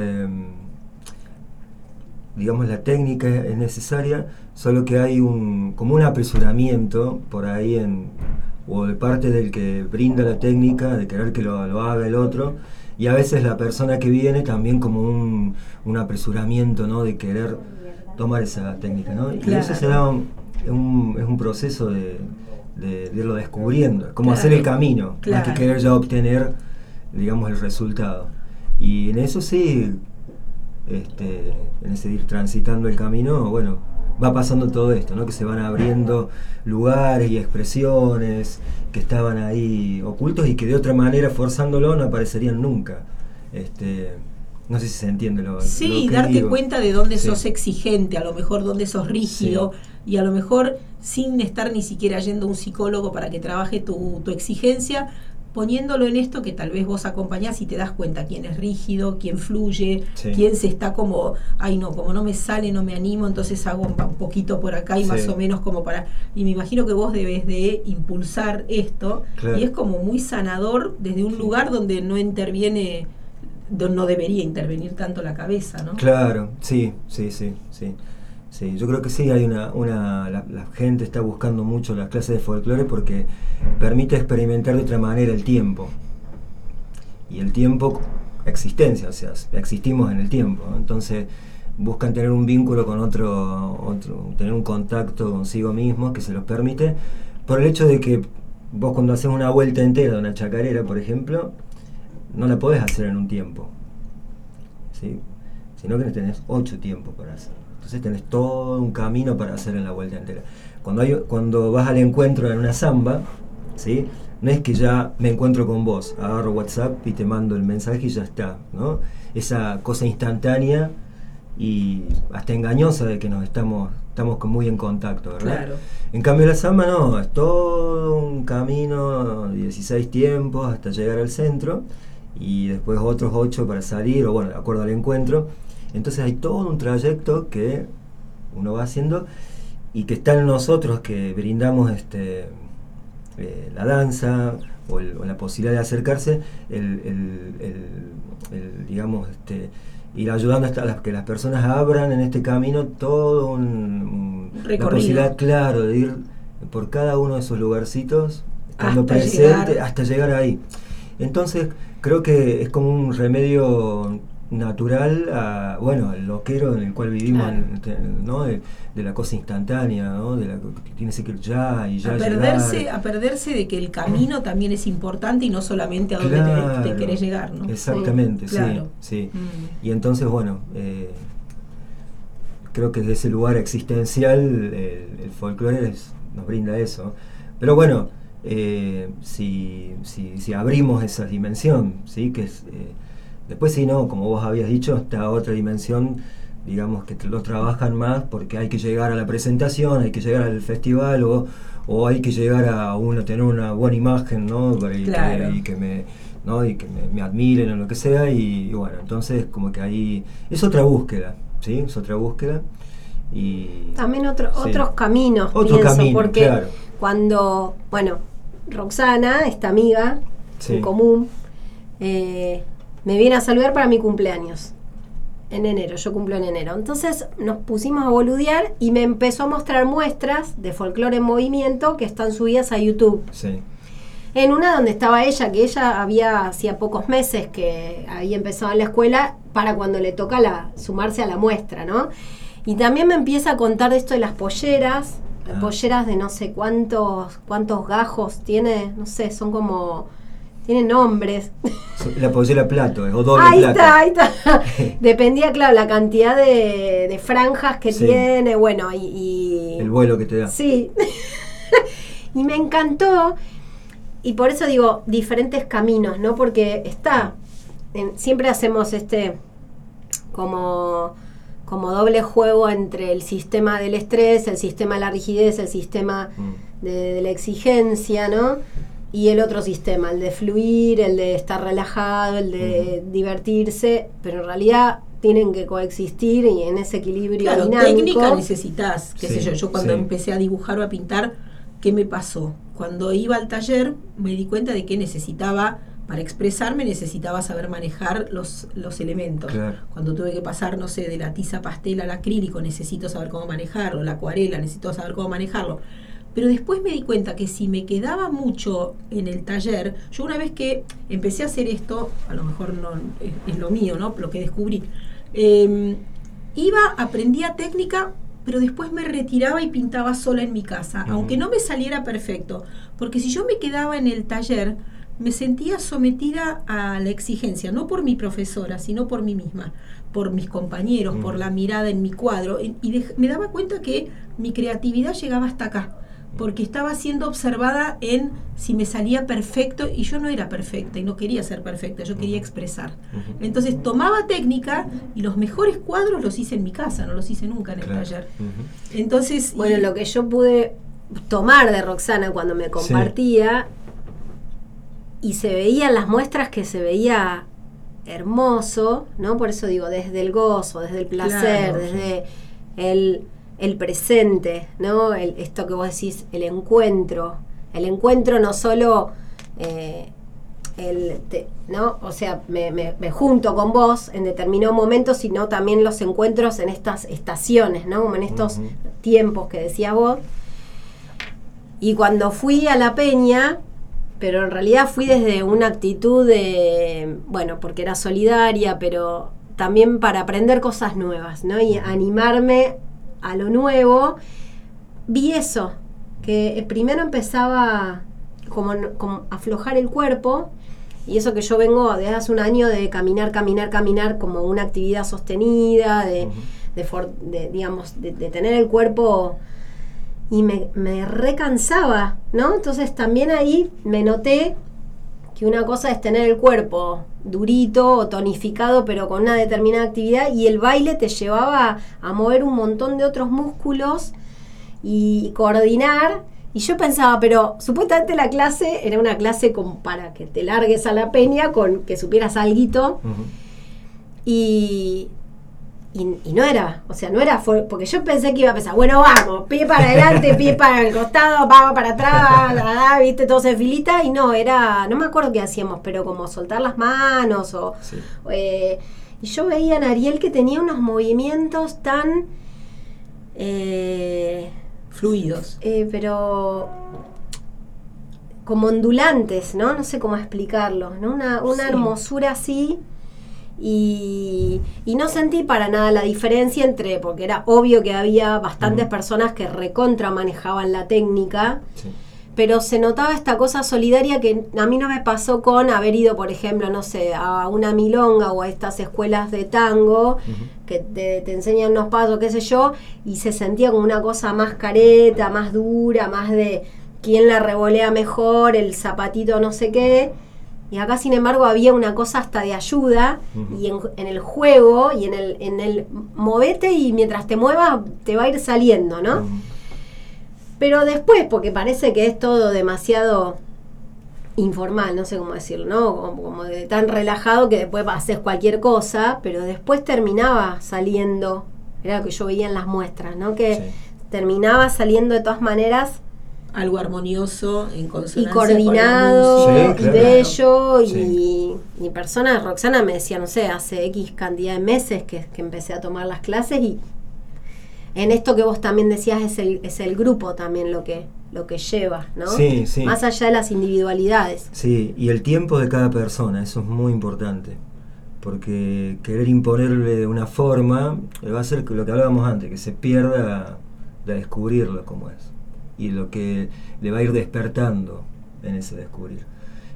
la técnica es necesaria, solo que hay como un apresuramiento por ahí o de parte del que brinda la técnica, de querer que lo haga el otro, y a veces la persona que viene también como un apresuramiento, ¿no? De querer tomar esa técnica, ¿no? Claro. Y eso se da es un proceso de irlo descubriendo, es como hacer el camino, más que querer ya obtener, digamos, el resultado. Y en eso sí, en ese ir transitando el camino, bueno, va pasando todo esto, ¿no? Que se van abriendo lugares y expresiones que estaban ahí ocultos y que de otra manera, forzándolo, no aparecerían nunca. No sé si se entiende lo Sí, que darte digo. cuenta de dónde Sí. sos exigente, a lo mejor dónde sos rígido, y a lo mejor sin estar ni siquiera yendo a un psicólogo para que trabaje tu exigencia, poniéndolo en esto que tal vez vos acompañás y te das cuenta quién es rígido, quién fluye, Sí. quién se está como, ay no, como no me sale, no me animo, entonces hago un poquito por acá y Sí. más o menos como para... Y me imagino que vos debes de impulsar esto, Claro. y es como muy sanador desde un lugar donde no interviene, donde no debería intervenir tanto la cabeza, ¿no? Claro, sí. Sí, yo creo que sí, hay la gente está buscando mucho las clases de folclore porque permite experimentar de otra manera el tiempo. Y el tiempo, existencia, o sea, existimos en el tiempo, ¿no? Entonces buscan tener un vínculo con otro, tener un contacto consigo mismo que se los permite, por el hecho de que vos cuando haces una vuelta entera de una chacarera, por ejemplo, no la podés hacer en un tiempo, ¿sí? Sino que tenés 8 tiempos para hacer. Entonces tenés todo un camino para hacer en la vuelta entera. Cuando vas al encuentro en una samba, ¿sí? No es que ya me encuentro con vos, agarro WhatsApp y te mando el mensaje y ya está, ¿no? Esa cosa instantánea y hasta engañosa de que estamos muy en contacto, ¿verdad? Claro. En cambio la samba no, es todo un camino, 16 tiempos hasta llegar al centro y después otros 8 para salir, o bueno, de acuerdo al encuentro. Entonces hay todo un trayecto que uno va haciendo y que está en nosotros que brindamos la danza o la posibilidad de acercarse, digamos, ir ayudando hasta que las personas abran en este camino todo una posibilidad, claro, de ir por cada uno de esos lugarcitos, estando presente hasta llegar ahí. Entonces creo que es como un remedio natural al loquero en el cual vivimos, claro, ¿no? De la cosa instantánea, ¿no? De la que tienes que ir ya y ya a perderse de que el camino también es importante y no solamente a dónde te querés llegar, ¿no? Exactamente, sí, claro. Sí. Y entonces, bueno, creo que desde ese lugar existencial el folclore nos brinda eso. Pero bueno, si abrimos esa dimensión, ¿sí? Que es... Después sí, no, como vos habías dicho, esta otra dimensión, digamos que lo trabajan más porque hay que llegar a la presentación, hay que llegar al festival o hay que llegar a tener una buena imagen, ¿no? Claro. Y que me admiren o lo que sea, y bueno, entonces como que ahí es otra búsqueda, ¿sí? Es otra búsqueda. Y también sí. otros caminos, Otro pienso, camino, porque claro. Cuando, bueno, Roxana, esta amiga en común, me viene a saludar para mi cumpleaños en enero, yo cumplo en enero. Entonces nos pusimos a boludear y me empezó a mostrar muestras de folclore en movimiento que están subidas a YouTube. Sí. En una donde estaba ella, que ella hacía pocos meses que había empezado en la escuela para cuando le toca sumarse a la muestra, ¿no? Y también me empieza a contar de esto de las polleras, polleras de no sé cuántos gajos tiene, no sé, son como tienen nombres. La posera plato, o doble Ahí plata. está, ahí está. Dependía, claro, la cantidad de franjas que Sí. tiene, bueno, y El vuelo que te da. sí. Y me encantó, y por eso digo, diferentes caminos, ¿no? Porque siempre hacemos como doble juego entre el sistema del estrés, el sistema de la rigidez, el sistema de la exigencia, ¿no? Y el otro sistema, el de fluir, el de estar relajado, el de divertirse, pero en realidad tienen que coexistir y en ese equilibrio Claro, dinámico. técnica necesitas, qué Sí, sé yo. Yo cuando sí. empecé a dibujar o a pintar, ¿qué me pasó? Cuando iba al taller me di cuenta de que necesitaba, para expresarme, necesitaba saber manejar los elementos. Claro. Cuando tuve que pasar, no sé, de la tiza pastel al acrílico, necesito saber cómo manejarlo, la acuarela, necesito saber cómo manejarlo. Pero después me di cuenta que si me quedaba mucho en el taller, yo una vez que empecé a hacer esto, a lo mejor no es lo mío, ¿no? Lo que descubrí, aprendía técnica, pero después me retiraba y pintaba sola en mi casa, aunque no me saliera perfecto, porque si yo me quedaba en el taller, me sentía sometida a la exigencia, no por mi profesora, sino por mí misma, por mis compañeros, por la mirada en mi cuadro, me daba cuenta que mi creatividad llegaba hasta acá, porque estaba siendo observada en si me salía perfecto, y yo no era perfecta y no quería ser perfecta, yo quería expresar. Entonces tomaba técnica y los mejores cuadros los hice en mi casa, no los hice nunca en el taller. Entonces, Bueno, lo que yo pude tomar de Roxana cuando me compartía, y se veían las muestras que se veía hermoso, ¿no? Por eso digo, desde el gozo, desde el placer, Claro, desde el presente, ¿no? Esto que vos decís, el encuentro no solo ¿no? O sea, me junto con vos en determinado momento, sino también los encuentros en estas estaciones, ¿no? Como en estos tiempos que decías vos. Y cuando fui a la peña, pero en realidad fui desde una actitud de, bueno, porque era solidaria, pero también para aprender cosas nuevas, ¿no? Y animarme a lo nuevo. Vi eso, que primero empezaba como a aflojar el cuerpo, y eso que yo vengo desde hace un año de caminar como una actividad sostenida, de tener el cuerpo, y me recansaba, ¿no? Entonces también ahí me noté que una cosa es tener el cuerpo durito o tonificado, pero con una determinada actividad, y el baile te llevaba a mover un montón de otros músculos y coordinar. Y yo pensaba, pero supuestamente la clase era una clase como para que te largues a la peña con que supieras alguito. Y no era, o sea, no era, porque yo pensé que iba a pensar, bueno, vamos, pie para adelante, pie para el costado, vamos para atrás, viste, todos en filita, y no, era, no me acuerdo qué hacíamos, pero como soltar las manos, y yo veía en Ariel que tenía unos movimientos tan fluidos, pero como ondulantes, ¿no? No sé cómo explicarlo, ¿no? Una hermosura así. Y no sentí para nada la diferencia porque era obvio que había bastantes personas que recontra manejaban la técnica, pero se notaba esta cosa solidaria que a mí no me pasó con haber ido, por ejemplo, no sé, a una milonga o a estas escuelas de tango que te enseñan unos pasos, qué sé yo, y se sentía como una cosa más careta, más dura, más de quién la revolea mejor, el zapatito no sé qué. Y acá, sin embargo, había una cosa hasta de ayuda, y en el juego, y en el movete, y mientras te muevas te va a ir saliendo, ¿no? Pero después, porque parece que es todo demasiado informal, no sé cómo decirlo, ¿no? Como de tan relajado que después haces cualquier cosa, pero después terminaba saliendo, era lo que yo veía en las muestras, ¿no? Que terminaba saliendo de todas maneras algo armonioso, en consonancia, y coordinado, con la y música. bello, Sí. y personas. Roxana me decía, no sé, hace X cantidad de meses que empecé a tomar las clases, y en esto que vos también decías es el grupo también lo que lleva, ¿no? Sí, sí. Más allá de las individualidades. Sí, y el tiempo de cada persona, eso es muy importante, porque querer imponerle una forma va a hacer que lo que hablábamos antes, que se pierda de descubrirlo como es, y lo que le va a ir despertando en ese descubrir.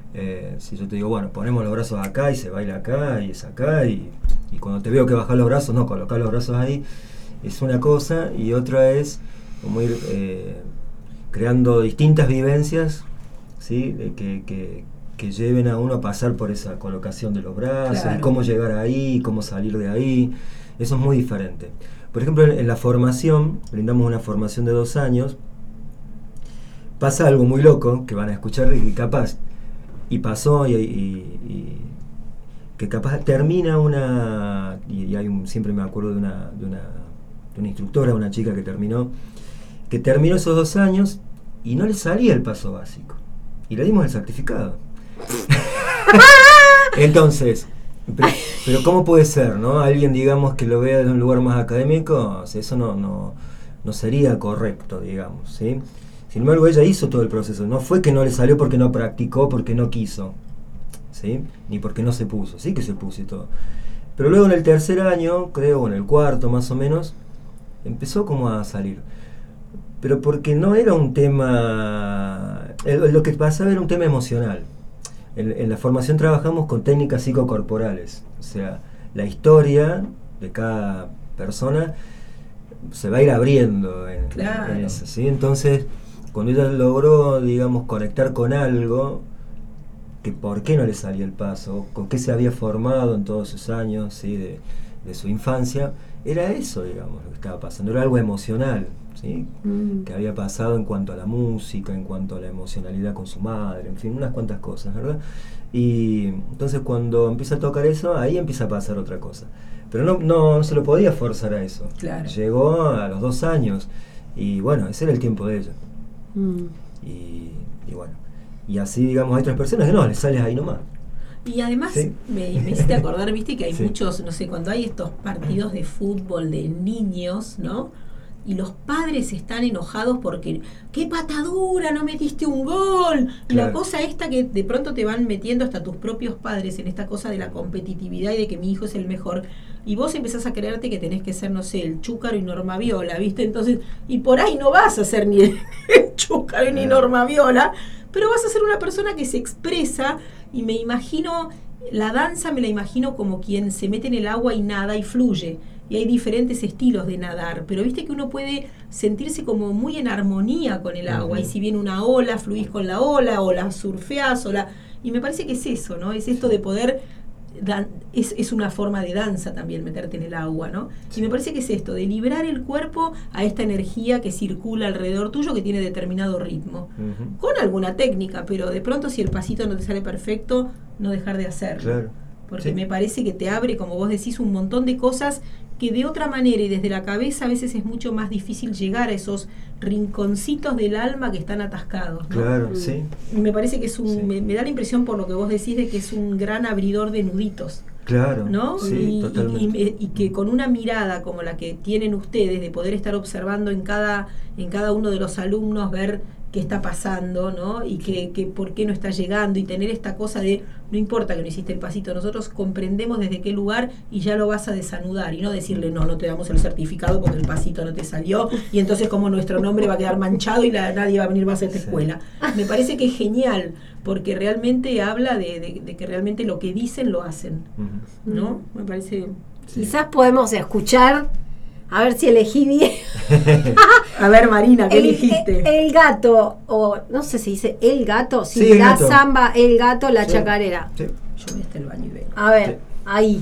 Si yo te digo, bueno, ponemos los brazos acá y se baila acá y es acá, y cuando te veo que bajar los brazos, no, colocar los brazos ahí, es una cosa, y otra es como ir creando distintas vivencias, ¿sí? Que lleven a uno a pasar por esa colocación de los brazos, Claro. y cómo llegar ahí, cómo salir de ahí. Eso es muy diferente. Por ejemplo, en la formación, brindamos una formación de 2 años, pasa algo muy loco, que van a escuchar y capaz, y pasó, y que capaz termina una, y hay siempre me acuerdo de una instructora, una chica que terminó esos 2 años y no le salía el paso básico, y le dimos el certificado. Entonces, pero ¿cómo puede ser, no? Alguien, digamos, que lo vea desde un lugar más académico, o sea, eso no sería correcto, digamos, ¿sí? Sin embargo, ella hizo todo el proceso. No fue que no le salió porque no practicó, porque no quiso, ¿sí? Ni porque no se puso. Sí que se puso y todo. Pero luego en el 3er año, creo, o en el 4º más o menos, empezó como a salir. Pero porque no era un tema... Lo que pasaba era un tema emocional. En la formación trabajamos con técnicas psicocorporales. O sea, la historia de cada persona se va a ir abriendo en eso, ¿sí? Entonces, cuando ella logró, digamos, conectar con algo, que por qué no le salía el paso, con qué se había formado en todos esos años, ¿sí? de su infancia, era eso, digamos, lo que estaba pasando, era algo emocional, ¿sí? Que había pasado en cuanto a la música, en cuanto a la emocionalidad con su madre, en fin, unas cuantas cosas, ¿verdad? Y entonces cuando empieza a tocar eso, ahí empieza a pasar otra cosa. Pero no se lo podía forzar a eso. Claro. Llegó a los 2 años y bueno, ese era el tiempo de ella. Y bueno, y así, digamos, hay otras personas que no, les sales ahí nomás. Y además Sí. me hiciste acordar, viste, que hay Sí. muchos, no sé, cuando hay estos partidos de fútbol de niños, ¿no? Y los padres están enojados porque ¡qué patadura! ¡No metiste un gol! Y la Claro. cosa esta que de pronto te van metiendo hasta tus propios padres en esta cosa de la competitividad y de que mi hijo es el mejor. Y vos empezás a creerte que tenés que ser, no sé, el Chúcaro y Norma Viola, ¿viste? Entonces, y por ahí no vas a ser ni el Chúcaro ni Norma Viola, pero vas a ser una persona que se expresa, y me imagino, la danza me la imagino como quien se mete en el agua y nada y fluye. Y hay diferentes estilos de nadar, pero viste que uno puede sentirse como muy en armonía con el agua, y si viene una ola, fluís con la ola, o la surfeás, y me parece que es eso, ¿no? Es esto de poder, es una forma de danza también meterte en el agua, ¿no? Y me parece que es esto, de librar el cuerpo a esta energía que circula alrededor tuyo, que tiene determinado ritmo, con alguna técnica, pero de pronto si el pasito no te sale perfecto, no dejar de hacerlo. Claro. Porque Sí. me parece que te abre, como vos decís, un montón de cosas que de otra manera y desde la cabeza a veces es mucho más difícil llegar a esos rinconcitos del alma que están atascados, ¿no? Claro, sí. Me parece que es Sí. me da la impresión por lo que vos decís de que es un gran abridor de nuditos, Claro. ¿no? Sí, totalmente. Y que con una mirada como la que tienen ustedes, de poder estar observando en cada uno de los alumnos, ver qué está pasando, ¿no? Y que por qué no está llegando, y tener esta cosa de no importa que no hiciste el pasito, nosotros comprendemos desde qué lugar y ya lo vas a desanudar, y no decirle no te damos el certificado porque el pasito no te salió, y entonces como nuestro nombre va a quedar manchado y nadie va a venir más a esta escuela. Me parece que es genial, porque realmente habla de que realmente lo que dicen lo hacen, ¿no? Me parece... Quizás podemos escuchar, a ver si elegí bien. A ver, Marina, ¿qué elegiste? El gato, o no sé si dice el gato, sí, Sí, el la gato. samba, el gato, la Sí. chacarera. Sí. Yo voy hasta el baño y vengo. A ver, Sí. ahí.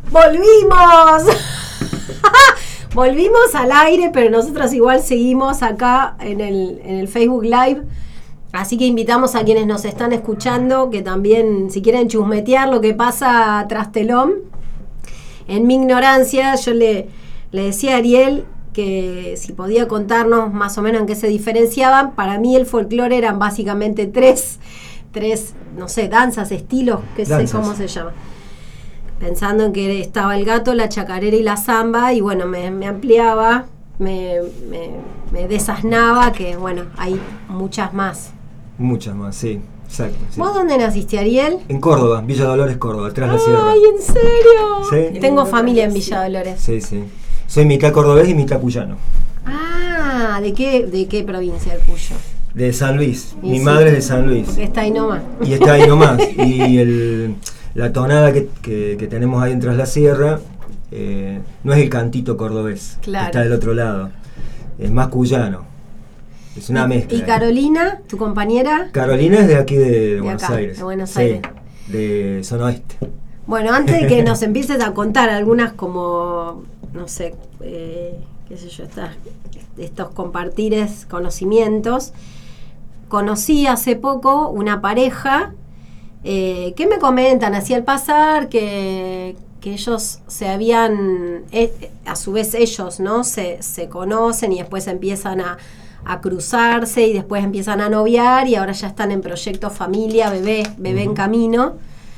¡Volvimos! Volvimos al aire, pero nosotros igual seguimos acá en el Facebook Live. Así que invitamos a quienes nos están escuchando que también, si quieren chusmetear lo que pasa tras telón. En mi ignorancia, yo le decía a Ariel que si podía contarnos más o menos en qué se diferenciaban. Para mí el folclore eran básicamente tres, no sé, danzas, estilos, que sé cómo se llama. Pensando en que estaba el gato, la chacarera y la samba, y bueno, me ampliaba, me desasnaba, que bueno, hay muchas más. Muchas más, sí, exacto. Sí. ¿Vos dónde naciste, Ariel? En Córdoba, Villa Dolores, Córdoba, tras la sierra. ¡Ay, en serio! Sí. Tengo familia en Villa Dolores. Sí, sí. Soy mitad cordobés y mitad cuyano. Ah, ¿de qué provincia el Cuyo? De San Luis. Y Mi sí, madre es de San Luis. porque está ahí nomás. Y está ahí nomás. Y la tonada que tenemos ahí en Tras la Sierra no es el cantito cordobés. Claro. Está del otro lado. Es más cuyano. Es una mezcla. ¿Y Carolina, tu compañera? Carolina es de aquí de Buenos acá, Aires. de Buenos Sí, Aires. de zona oeste. Bueno, antes de que nos empieces a contar algunas como, no sé, qué sé yo, estos compartires, conocimientos, conocí hace poco una pareja que me comentan así al pasar que ellos se habían, a su vez ellos, ¿no? Se conocen y después empiezan a cruzarse y después empiezan a noviar y ahora ya están en proyecto familia, bebé en camino.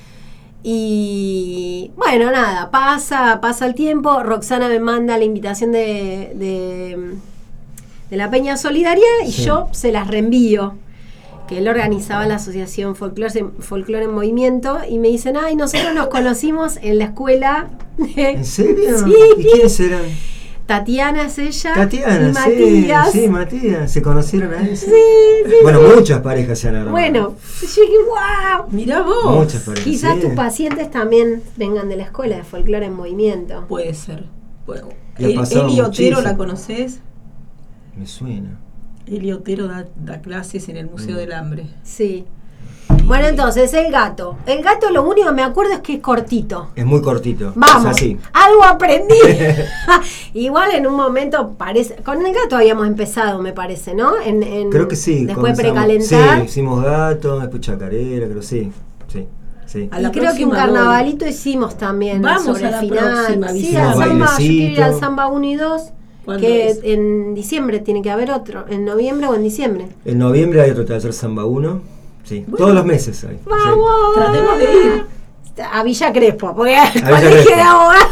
Y bueno, nada, pasa el tiempo. Roxana me manda la invitación de la Peña Solidaria y Sí. yo se las reenvío, que él organizaba la asociación Folclore en Movimiento, y me dicen, ay, nosotros nos conocimos en la escuela. ¿En serio? Sí. ¿Y quiénes eran? Tatiana es ella. Tatiana, y Matías. sí, Matías. ¿Se conocieron ahí? Sí. Bueno, muchas parejas se han armado. Bueno, yo dije, wow. Mirá vos. Muchas parejas. Quizás sí. tus pacientes también vengan de la escuela de Folclore en Movimiento. Puede ser. Bueno, Le ha pasado Eli Otero, muchísimo. ¿la conoces? Me suena. Eli Otero da clases en el Museo del Hambre. Sí. Bueno, entonces, el gato. El gato, lo único que me acuerdo es que es cortito. Es muy cortito. Vamos, Es así. algo aprendí. Igual en un momento parece. Con el gato habíamos empezado, me parece, ¿no? Creo que sí. Después comenzamos. precalentar. Sí, hicimos gato, después chacarera, creo sí. Sí. A Y la creo que un próxima carnavalito hicimos también. Vamos sobre a el la final. próxima, Sí, visita. al samba. Yo quiero ir al Bailecito. Samba 1 y 2. ¿Cuándo Que es? en diciembre tiene que haber otro. ¿En noviembre o en diciembre? En noviembre hay otro taller Samba 1. Sí. Bueno. Todos los meses hay. ¡Vamos! Tratemos de ir. A Villa Crespo, porque al Villa colegio Crespo. de abogados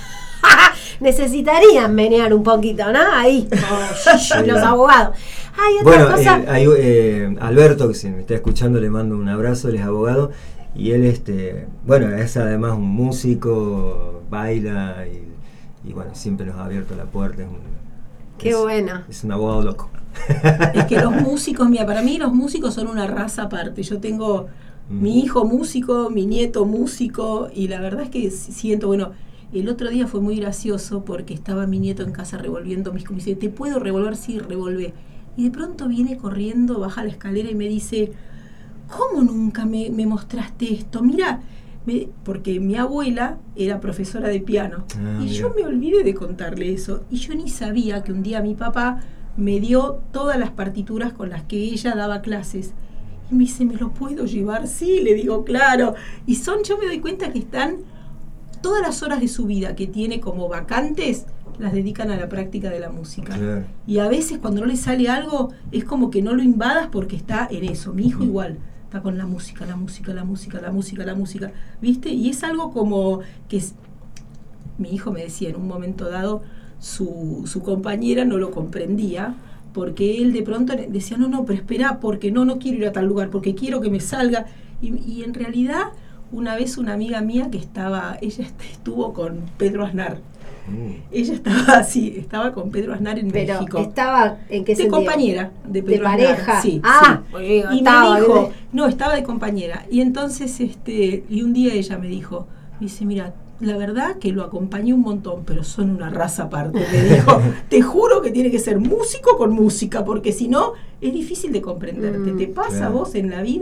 necesitarían menear un poquito, ¿no? Ahí, los abogados. Hay otra Bueno, cosa. Alberto, que si me está escuchando, le mando un abrazo, él es abogado. Y él, bueno, es además un músico, baila y bueno, siempre nos ha abierto la puerta. Qué bueno. Es un abogado loco. Es que los músicos, mira, para mí los músicos son una raza aparte. Yo tengo mi hijo músico, mi nieto músico, y la verdad es que siento, bueno, el otro día fue muy gracioso porque estaba mi nieto en casa revolviendo mis cosas. Y dice, ¿te puedo revolver? Sí, revolvé. Y de pronto viene corriendo, baja la escalera y me dice, ¿cómo nunca me mostraste esto? Mira, porque mi abuela era profesora de piano. Ah, y mira. yo me olvidé de contarle eso. Y yo ni sabía que un día mi papá me dio todas las partituras con las que ella daba clases. Y me dice, ¿me lo puedo llevar? Sí, le digo, claro. Y yo me doy cuenta que están todas las horas de su vida que tiene como vacantes, las dedican a la práctica de la música. Claro. Y a veces cuando no le sale algo, es como que no lo invadas porque está en eso. Mi hijo igual, está con la música, ¿viste? Y es algo como que mi hijo me decía en un momento dado, su compañera no lo comprendía, porque él de pronto decía, no, pero espera, porque no quiero ir a tal lugar, porque quiero que me salga. Y en realidad, una vez una amiga mía ella estuvo con Pedro Aznar. Ella estaba con Pedro Aznar en Pero México. ¿estaba en qué De sentido? compañera de ¿De Pedro pareja? Aznar. Sí, Ah, sí. porque digo, Y estaba, me dijo, ¿verdad? no, estaba de compañera. Y entonces, y un día ella me dijo, mira, la verdad que lo acompañé un montón, pero son una raza aparte. Me dijo, te juro que tiene que ser músico con música, porque si no, es difícil de comprenderte. ¿Te pasa a claro. vos en la vida?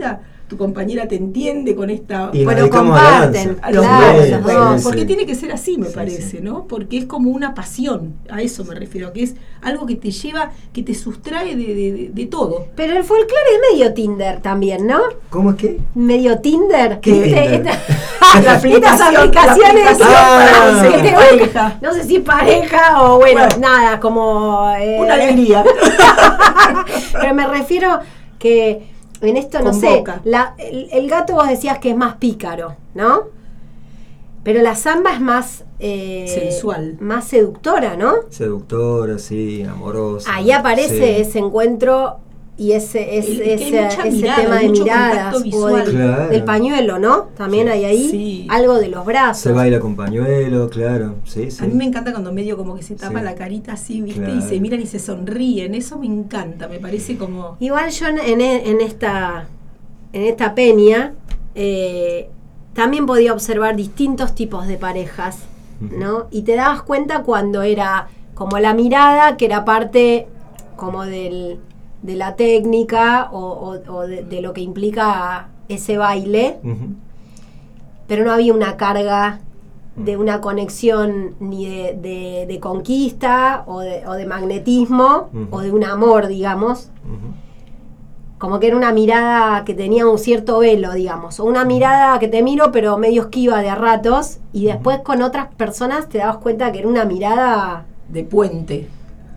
tu compañera te entiende con esta... Y nos Bueno, dedicamos a la comparten, danza. Los claro, dos, los bueno, dos. porque tiene que ser así, me Sí, parece, sí. ¿no? Porque es como una pasión, a eso me refiero, que es algo que te lleva, que te sustrae de todo. Pero el folclore es medio Tinder también, ¿no? ¿Cómo es que? Medio Tinder. ¿Qué Tinder? La Estas aplicación aplicaciones para que conseguir te pareja. no sé si pareja o bueno, nada, como Una alegría. Pero me refiero que en esto no Convoca. sé, el gato vos decías que es más pícaro, ¿no? Pero la samba es más Sensual. más seductora, ¿no? Seductora, sí, amorosa. Ahí aparece sí. ese encuentro y ese que hay mucha mirada, tema hay de mucho miradas contacto o visual. Claro. del pañuelo, ¿no? También Sí. hay ahí Sí. algo de los brazos. Se baila con pañuelo, claro. Sí, sí. A mí me encanta cuando medio como que se tapa Sí. la carita así, ¿viste? Claro. Y se miran y se sonríen. Eso me encanta, me parece como... Igual yo en esta peña también podía observar distintos tipos de parejas, ¿no? Y te dabas cuenta cuando era como la mirada, que era parte como de la técnica o de lo que implica ese baile, Ujú. pero no había una carga de una conexión ni de conquista o de magnetismo Ujú. o de un amor, digamos. Ujú. Como que era una mirada que tenía un cierto velo, digamos, o una mirada que te miro pero medio esquiva de a ratos, y después con otras personas te dabas cuenta que era una mirada, de puente.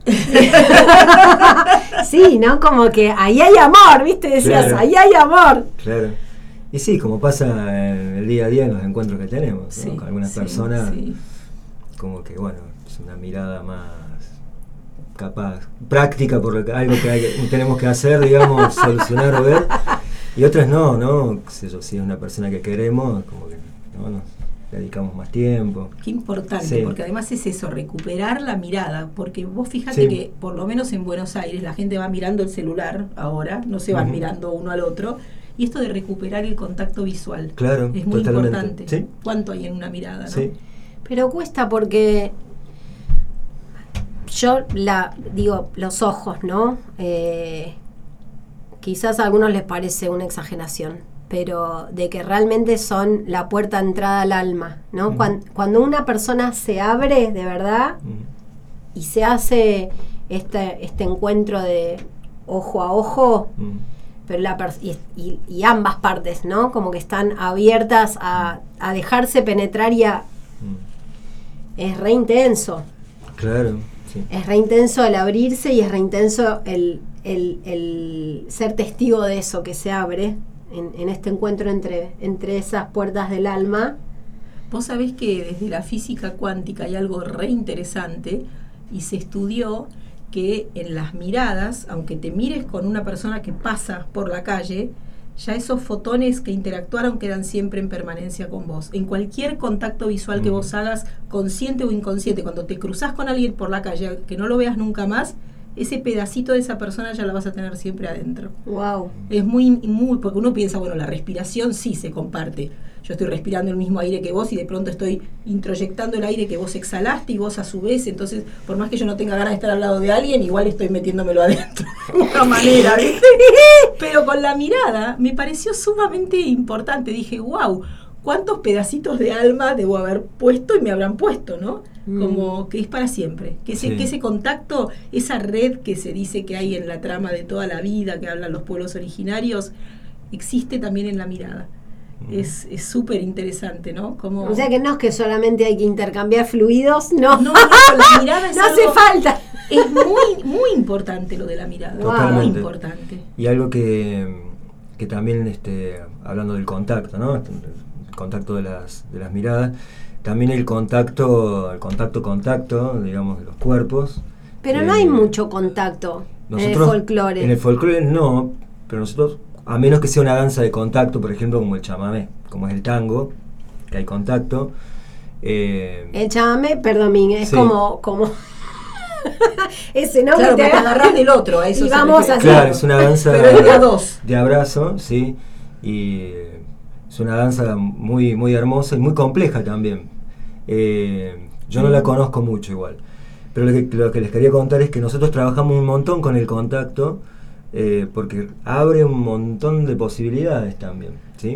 sí, ¿no? Como que ahí hay amor, ¿viste? Decías, Claro. ahí hay amor. Claro. Y sí, como pasa en el día a día en los encuentros que tenemos, ¿no? Sí, Con algunas sí, personas, sí. como que, bueno, es una mirada más capaz, práctica por algo que tenemos que hacer, digamos, solucionar o ver. Y otras no, qué sé yo, si es una persona que queremos, como que no nos dedicamos más tiempo. Qué importante, Sí. porque además es eso, recuperar la mirada, porque vos fíjate Sí. que por lo menos en Buenos Aires la gente va mirando el celular ahora, no se van Ujú. mirando uno al otro, y esto de recuperar el contacto visual Claro, es muy totalmente. importante. Sí. ¿Cuánto hay en una mirada, no? Sí. Pero cuesta porque yo digo, los ojos, ¿no? Quizás a algunos les parece una exageración, pero de que realmente son la puerta de entrada al alma, ¿no? Ujú. Cuando una persona se abre de verdad Ujú. y se hace este encuentro de ojo a ojo, Ujú. pero y ambas partes, ¿no? Como que están abiertas a dejarse penetrar y Ujú. es re intenso. Claro, sí. Es re intenso el abrirse y es re intenso el ser testigo de eso que se abre en este encuentro entre esas puertas del alma. Vos sabés que desde la física cuántica hay algo re interesante y se estudió que en las miradas, aunque te mires con una persona que pasa por la calle, ya esos fotones que interactuaron quedan siempre en permanencia con vos. En cualquier contacto visual que vos hagas, consciente o inconsciente, cuando te cruzás con alguien por la calle, que no lo veas nunca más, ese pedacito de esa persona ya la vas a tener siempre adentro. Wow. Es muy, porque uno piensa, bueno, la respiración sí se comparte. Yo estoy respirando el mismo aire que vos y de pronto estoy introyectando el aire que vos exhalaste y vos a su vez, entonces, por más que yo no tenga ganas de estar al lado de alguien, igual estoy metiéndomelo adentro de alguna manera, ¿viste? Pero con la mirada me pareció sumamente importante. Dije, wow, ¿cuántos pedacitos de alma debo haber puesto y me habrán puesto, ¿no? Como que es para siempre. Que ese contacto, esa red que se dice que hay en la trama de toda la vida, que hablan los pueblos originarios, existe también en la mirada. Es súper interesante, ¿no? Como... O sea que no es que solamente hay que intercambiar fluidos, no. No, la mirada es no algo, hace falta. Es muy, muy importante lo de la mirada. Totalmente. Muy importante. Y algo que también, hablando del contacto, ¿no? El contacto de las miradas, también el contacto, digamos, de los cuerpos. Pero no hay mucho contacto en el folclore. En el folclore no, pero nosotros, a menos que sea una danza de contacto, por ejemplo, como el chamamé, como es el tango, que hay contacto. El chamamé, perdón, es Sí. como ese, ¿no? Claro, que que te agarrás del otro, a eso y se vamos refiere. así. Claro, es una danza Pero es de a dos. de abrazo, sí, y es una danza muy, muy hermosa y muy compleja también. Yo no la conozco mucho igual, pero lo que les quería contar es que nosotros trabajamos un montón con el contacto, porque abre un montón de posibilidades también, ¿sí?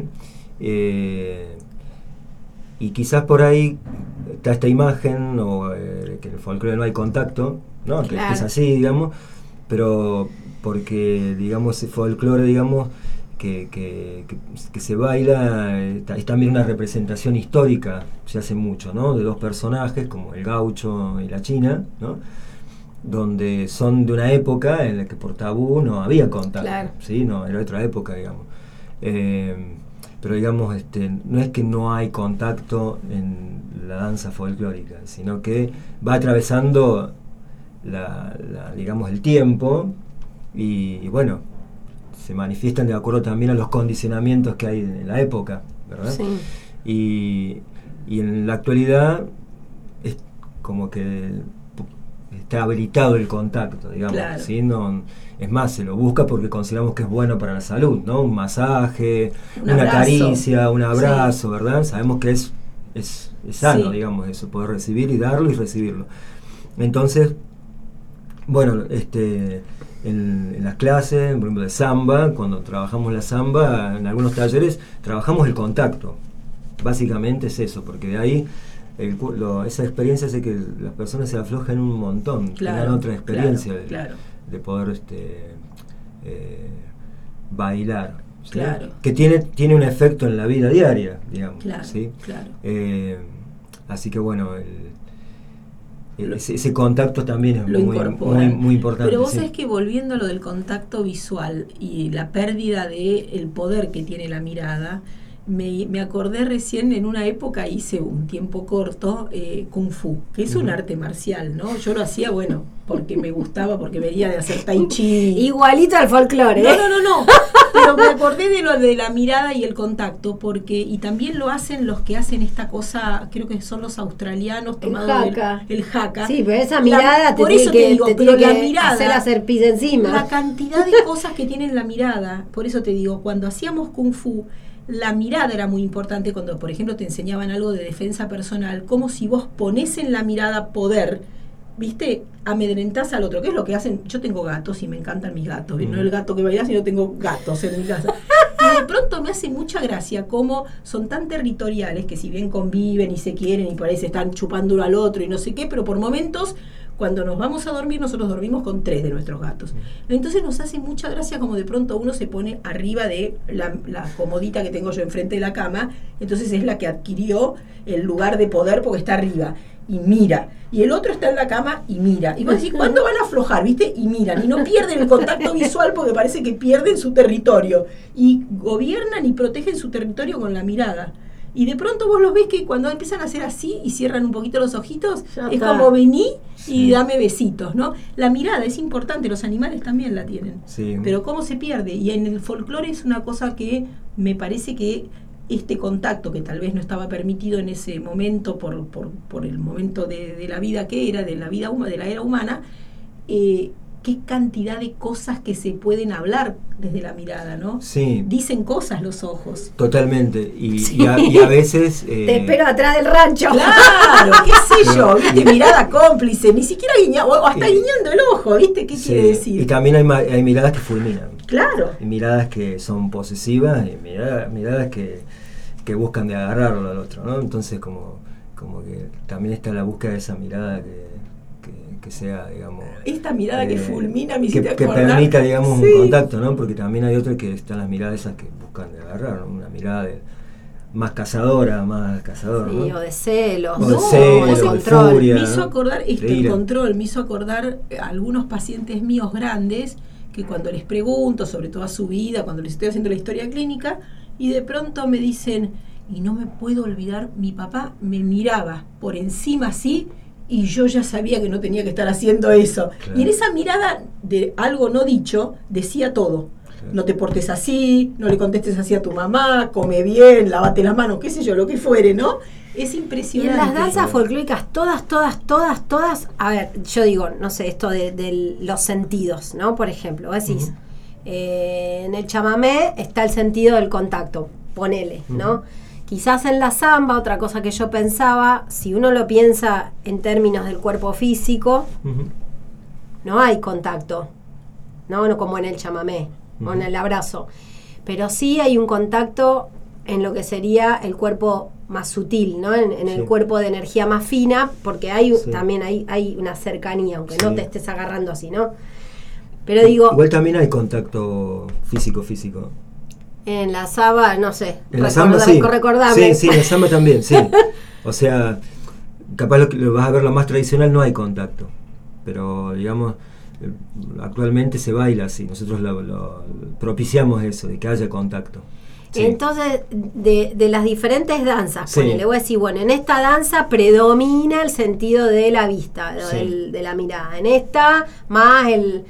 Y quizás por ahí está esta imagen, o que en el folclore no hay contacto, ¿no? Claro. Que es así, digamos, pero porque, digamos, ese folclore, digamos, que se baila, es también una representación histórica, se hace mucho, ¿no? De dos personajes, como el gaucho y la china, ¿no? Donde son de una época en la que por tabú no había contacto, Claro. ¿sí? No, era otra época, digamos. Pero digamos, no es que no hay contacto en la danza folclórica, sino que va atravesando digamos, el tiempo y bueno, se manifiestan de acuerdo también a los condicionamientos que hay en la época, ¿verdad? Sí. Y en la actualidad es como que está habilitado el contacto, digamos, Claro. ¿sí? No, es más, se lo busca porque consideramos que es bueno para la salud, ¿no? Un masaje, Un una abrazo. caricia, un abrazo, ¿verdad? Sabemos que es sano, Sí. digamos, eso, poder recibir y darlo y recibirlo. Entonces, bueno, en las clases, por ejemplo, de samba, cuando trabajamos la samba, en algunos talleres, trabajamos el contacto. Básicamente es eso, porque de ahí esa experiencia hace que las personas se aflojen un montón, tengan otra experiencia de poder bailar, ¿sí? Claro. Que tiene un efecto en la vida diaria, digamos, Claro, ¿sí? claro. Así que bueno, ese contacto también es Lo muy incorporan. muy importante. Pero vos sí. sabés que volviendo a lo del contacto visual y la pérdida del poder que tiene la mirada, me acordé recién, en una época hice un tiempo corto Kung Fu, que es un arte marcial, ¿no? Yo lo hacía, bueno, porque me gustaba, porque venía de hacer Tai Chi. Igualito al folclore, ¿eh? No. Pero me acordé de lo de la mirada y el contacto, porque, y también lo hacen los que hacen esta cosa, creo que son los australianos, tomado el haka. Sí, pero esa mirada por te eso tiene te digo, te pero tiene la que mirada, hacer hacer pis encima. la cantidad de cosas que tiene en la mirada, por eso te digo, cuando hacíamos Kung Fu, la mirada era muy importante cuando, por ejemplo, te enseñaban algo de defensa personal, como si vos ponés en la mirada poder, ¿viste? Amedrentás al otro, que es lo que hacen. Yo tengo gatos y me encantan mis gatos, no el gato que baila, sino tengo gatos en mi casa. Y de pronto me hace mucha gracia cómo son tan territoriales que si bien conviven y se quieren y por ahí se están chupando uno al otro y no sé qué, pero por momentos, cuando nos vamos a dormir, nosotros dormimos con 3 de nuestros gatos. Entonces nos hace mucha gracia como de pronto uno se pone arriba de la comodita que tengo yo enfrente de la cama, entonces es la que adquirió el lugar de poder porque está arriba y mira, y el otro está en la cama y mira, y vos decís, ¿cuándo van a aflojar? ¿Viste? Y miran, y no pierden el contacto visual porque parece que pierden su territorio, y gobiernan y protegen su territorio con la mirada. Y de pronto vos los ves que cuando empiezan a hacer así y cierran un poquito los ojitos, Ya es está. como vení y dame besitos, ¿no? La mirada es importante, los animales también la tienen. Sí. Pero cómo se pierde. Y en el folclore es una cosa que me parece que este contacto, que tal vez no estaba permitido en ese momento por el momento de la vida que era, de la vida de la era humana, qué cantidad de cosas que se pueden hablar desde la mirada, ¿no? Sí. Dicen cosas los ojos. Totalmente. Y, Sí. y a veces... Te espero atrás del rancho. Claro, qué sé yo, ¿viste? Mirada cómplice, ni siquiera o hasta guiñando el ojo, ¿viste? ¿Qué sí. quiere decir? Y también hay miradas que fulminan. Claro. Hay miradas que son posesivas y miradas que buscan de agarrarlo al otro, ¿no? Entonces como que también está la búsqueda de esa mirada que sea, digamos... Esta mirada que fulmina me que hiciste acordar. permita, digamos, Sí. un contacto, ¿no? Porque también hay otras que están las miradas esas que buscan de agarrar, ¿no? Una mirada más cazadora, más cazador, Sí, ¿no? o de celos, O de no, celos, de de control. furia. Me hizo acordar, De el ira. control, me hizo acordar a algunos pacientes míos grandes que cuando les pregunto sobre toda su vida, cuando les estoy haciendo la historia clínica, y de pronto me dicen, y no me puedo olvidar, mi papá me miraba por encima así, y yo ya sabía que no tenía que estar haciendo eso. Claro. Y en esa mirada de algo no dicho, decía todo. Claro. No te portes así, no le contestes así a tu mamá, come bien, lávate las manos, qué sé yo, lo que fuere, ¿no? Es Y impresionante. en las danzas folclóricas, todas, a ver, yo digo, no sé, esto de los sentidos, ¿no? Por ejemplo, vos decís, en el chamamé está el sentido del contacto, ponele, ¿no? Quizás en la samba, otra cosa que yo pensaba, si uno lo piensa en términos del cuerpo físico, Ujú. no hay contacto. no como en el chamamé o en el abrazo, pero sí hay un contacto en lo que sería el cuerpo más sutil, ¿no? En el cuerpo de energía más fina, porque también hay una cercanía, aunque no te estés agarrando así, ¿no? Pero digo... Igual también hay contacto físico. En la samba, no sé. En la samba sí. Recordame. Sí, en la samba también, sí. O sea, capaz lo vas a ver lo más tradicional, no hay contacto. Pero, digamos, actualmente se baila así. Nosotros lo propiciamos eso, de que haya contacto. Sí. Entonces, de las diferentes danzas, le voy a decir, bueno, en esta danza predomina el sentido de la vista, de la mirada. En esta, más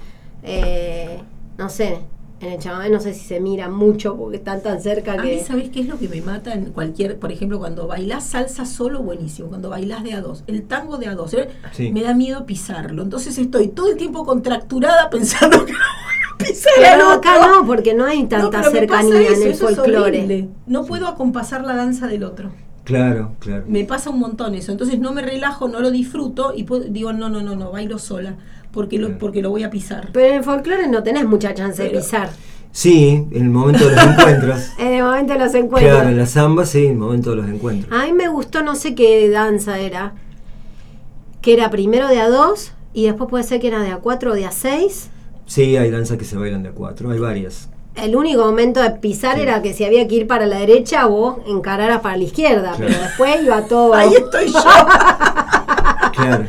no sé, en el chamamé no sé si se mira mucho porque están tan cerca a que... A mí, ¿sabés qué es lo que me mata en cualquier, por ejemplo, cuando bailás salsa solo, buenísimo, cuando bailás de a dos, el tango de a dos, me da miedo pisarlo, entonces estoy todo el tiempo contracturada pensando que no voy a pisar. Pero acá no, porque no hay tanta cercanía en el folclore. No puedo acompasar la danza del otro. Claro. Me pasa un montón eso, entonces no me relajo, no lo disfruto y digo, no, bailo sola, porque lo voy a pisar. Pero en el folclore no tenés mucha chance de pisar. Sí, en el momento de los encuentros. En el momento de los encuentros. Claro, en la samba sí, en el momento de los encuentros. A mí me gustó, no sé qué danza era, que era primero de a dos y después puede ser que era de a 4 o de a 6. Sí, hay danzas que se bailan de a 4, hay varias. El único momento de pisar era que si había que ir para la derecha, vos encararas para la izquierda, pero después iba todo... ¡Ahí estoy yo! Claro.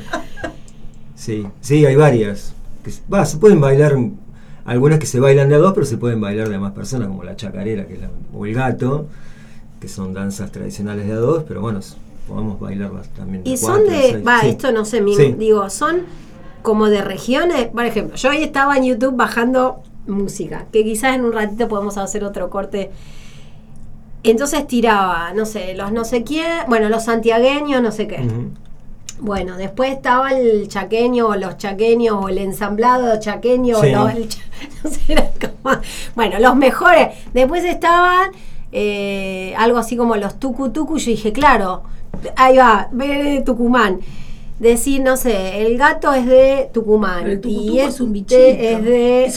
Sí, hay varias. Se pueden bailar, algunas que se bailan de a dos, pero se pueden bailar de más personas, como la chacarera o el gato, que son danzas tradicionales de a dos, pero bueno, podemos bailarlas también de y 4, son de... 6. Esto no sé, digo, son como de regiones. Por ejemplo, yo hoy estaba en YouTube bajando música, que quizás en un ratito podemos hacer otro corte. Entonces tiraba, no sé, los no sé quién, bueno, los santiagueños, no sé qué. Bueno, después estaba el chaqueño, o los chaqueños, o el ensamblado chaqueño, no sé, era como, bueno, los mejores. Después estaban algo así como los tucu, yo dije, claro, ahí va, de Tucumán. Decir, no sé, el gato es de Tucumán. Pero el tucu y es un bichito. Es de...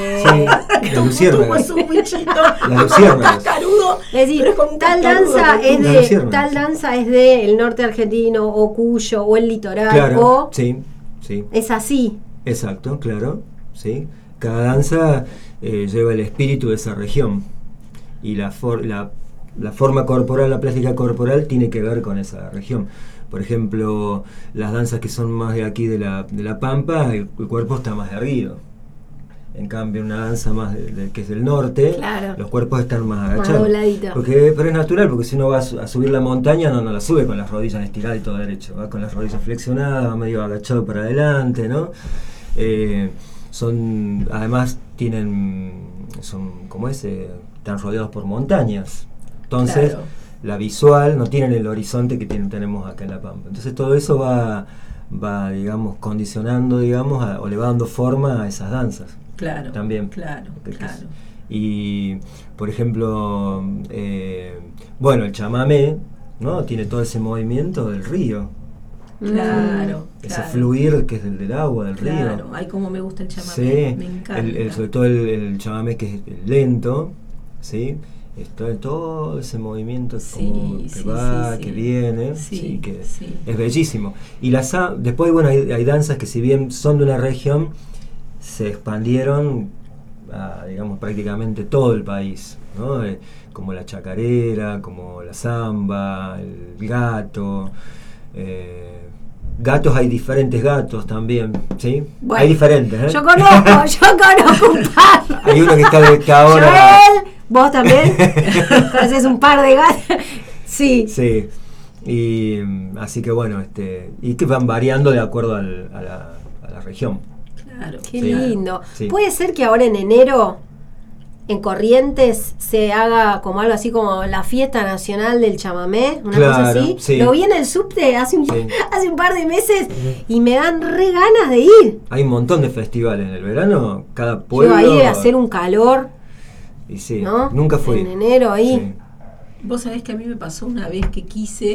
la luciérnaga. Es un bichito. La luciérnaga. Cascarudo. Es decir, tal danza es de el norte argentino, o Cuyo, o el litoral, claro, sí. Es así. Exacto, claro, sí. Cada danza lleva el espíritu de esa región. Y la forma corporal, la plástica corporal tiene que ver con esa región. Por ejemplo, las danzas que son más de aquí de la Pampa, el cuerpo está más erguido. En cambio, una danza más que es del norte, los cuerpos están más agachados. Pero es natural, porque si uno va a subir la montaña, no la sube con las rodillas estiradas y todo derecho. Va con las rodillas flexionadas, va medio agachado para adelante, ¿no? Además, están rodeados por montañas. Entonces... la visual no tienen el horizonte que tenemos acá en La Pampa. Entonces todo eso va digamos, condicionando, digamos, o le va dando forma a esas danzas. Claro. También. Claro. Y, por ejemplo, el chamamé, ¿no? Tiene todo ese movimiento del río. Claro. Ese fluir que es del agua, del río. Claro, ay, como me gusta el chamamé. Sí, me encanta. Sobre todo el chamamé que es lento, ¿sí? Todo ese movimiento que viene, es bellísimo. Y después, bueno, hay danzas que si bien son de una región, se expandieron a, digamos, prácticamente todo el país, ¿no? Como la chacarera, como la samba, el gato. Gatos, hay diferentes gatos también, ¿sí? Bueno, hay diferentes, ¿eh? Yo conozco un par. Hay uno que está ahora... Joel, ¿vos también? ¿Conoces un par de gatos? Sí. Y así que bueno, y que van variando de acuerdo a la región. Claro. Qué lindo. Sí. ¿Puede ser que ahora en enero, en Corrientes, se haga como algo así como la fiesta nacional del chamamé? Una cosa así. Sí. Lo vi en el subte hace un par de meses y me dan re ganas de ir. Hay un montón de festivales en el verano, cada pueblo. Ahí debe hacer un calor. Y ¿no? Nunca fui. En enero ahí. Vos sabés que a mí me pasó una vez que quise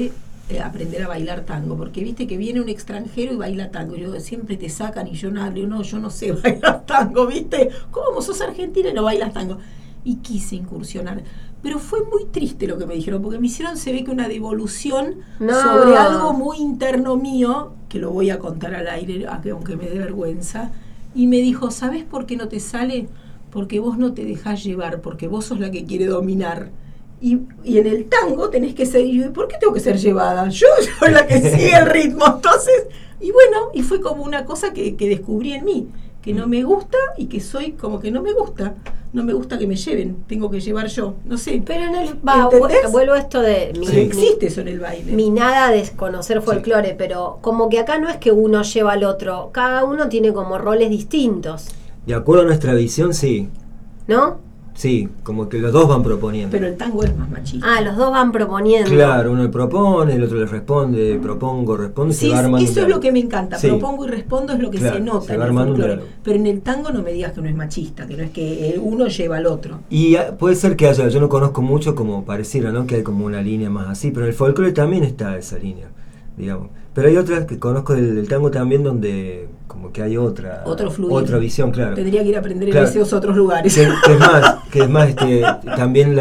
aprender a bailar tango, porque viste que viene un extranjero y baila tango, y yo siempre te sacan y yo no sé bailar tango, viste, ¿cómo sos argentina y no bailas tango? Y quise incursionar, pero fue muy triste lo que me dijeron, porque me hicieron, se ve que una devolución sobre algo muy interno mío, que lo voy a contar al aire, aunque me dé vergüenza, y me dijo, ¿sabés por qué no te sale? Porque vos no te dejás llevar, porque vos sos la que quiere dominar. Y en el tango tenés que ser, y ¿por qué tengo que ser llevada? Yo soy la que sigue el ritmo. Entonces, y bueno, y fue como una cosa que descubrí en mí, que no me gusta y que soy como que no me gusta que me lleven, tengo que llevar yo, no sé. Pero en el vuelvo a esto de existe eso en el baile. Mi nada de conocer folclore, pero como que acá no es que uno lleva al otro, cada uno tiene como roles distintos. De acuerdo a nuestra visión, sí. ¿No? Sí, como que los dos van proponiendo. Pero el tango es más machista. Los dos van proponiendo. Claro, uno le propone, el otro le responde, propongo, responde, sí, se va armando. Eso es lo que me encanta, sí. Propongo y respondo es lo que se nota en el folclore. Pero en el tango no me digas que no es machista, que no es que uno lleva al otro. Y puede ser que haya, yo no conozco mucho como pareciera, ¿no? Que hay como una línea más así, pero en el folclore también está esa línea, digamos. Pero hay otras que conozco del tango también donde como que hay otra visión, claro. Tendría que ir a aprender en esos otros lugares. Que es más también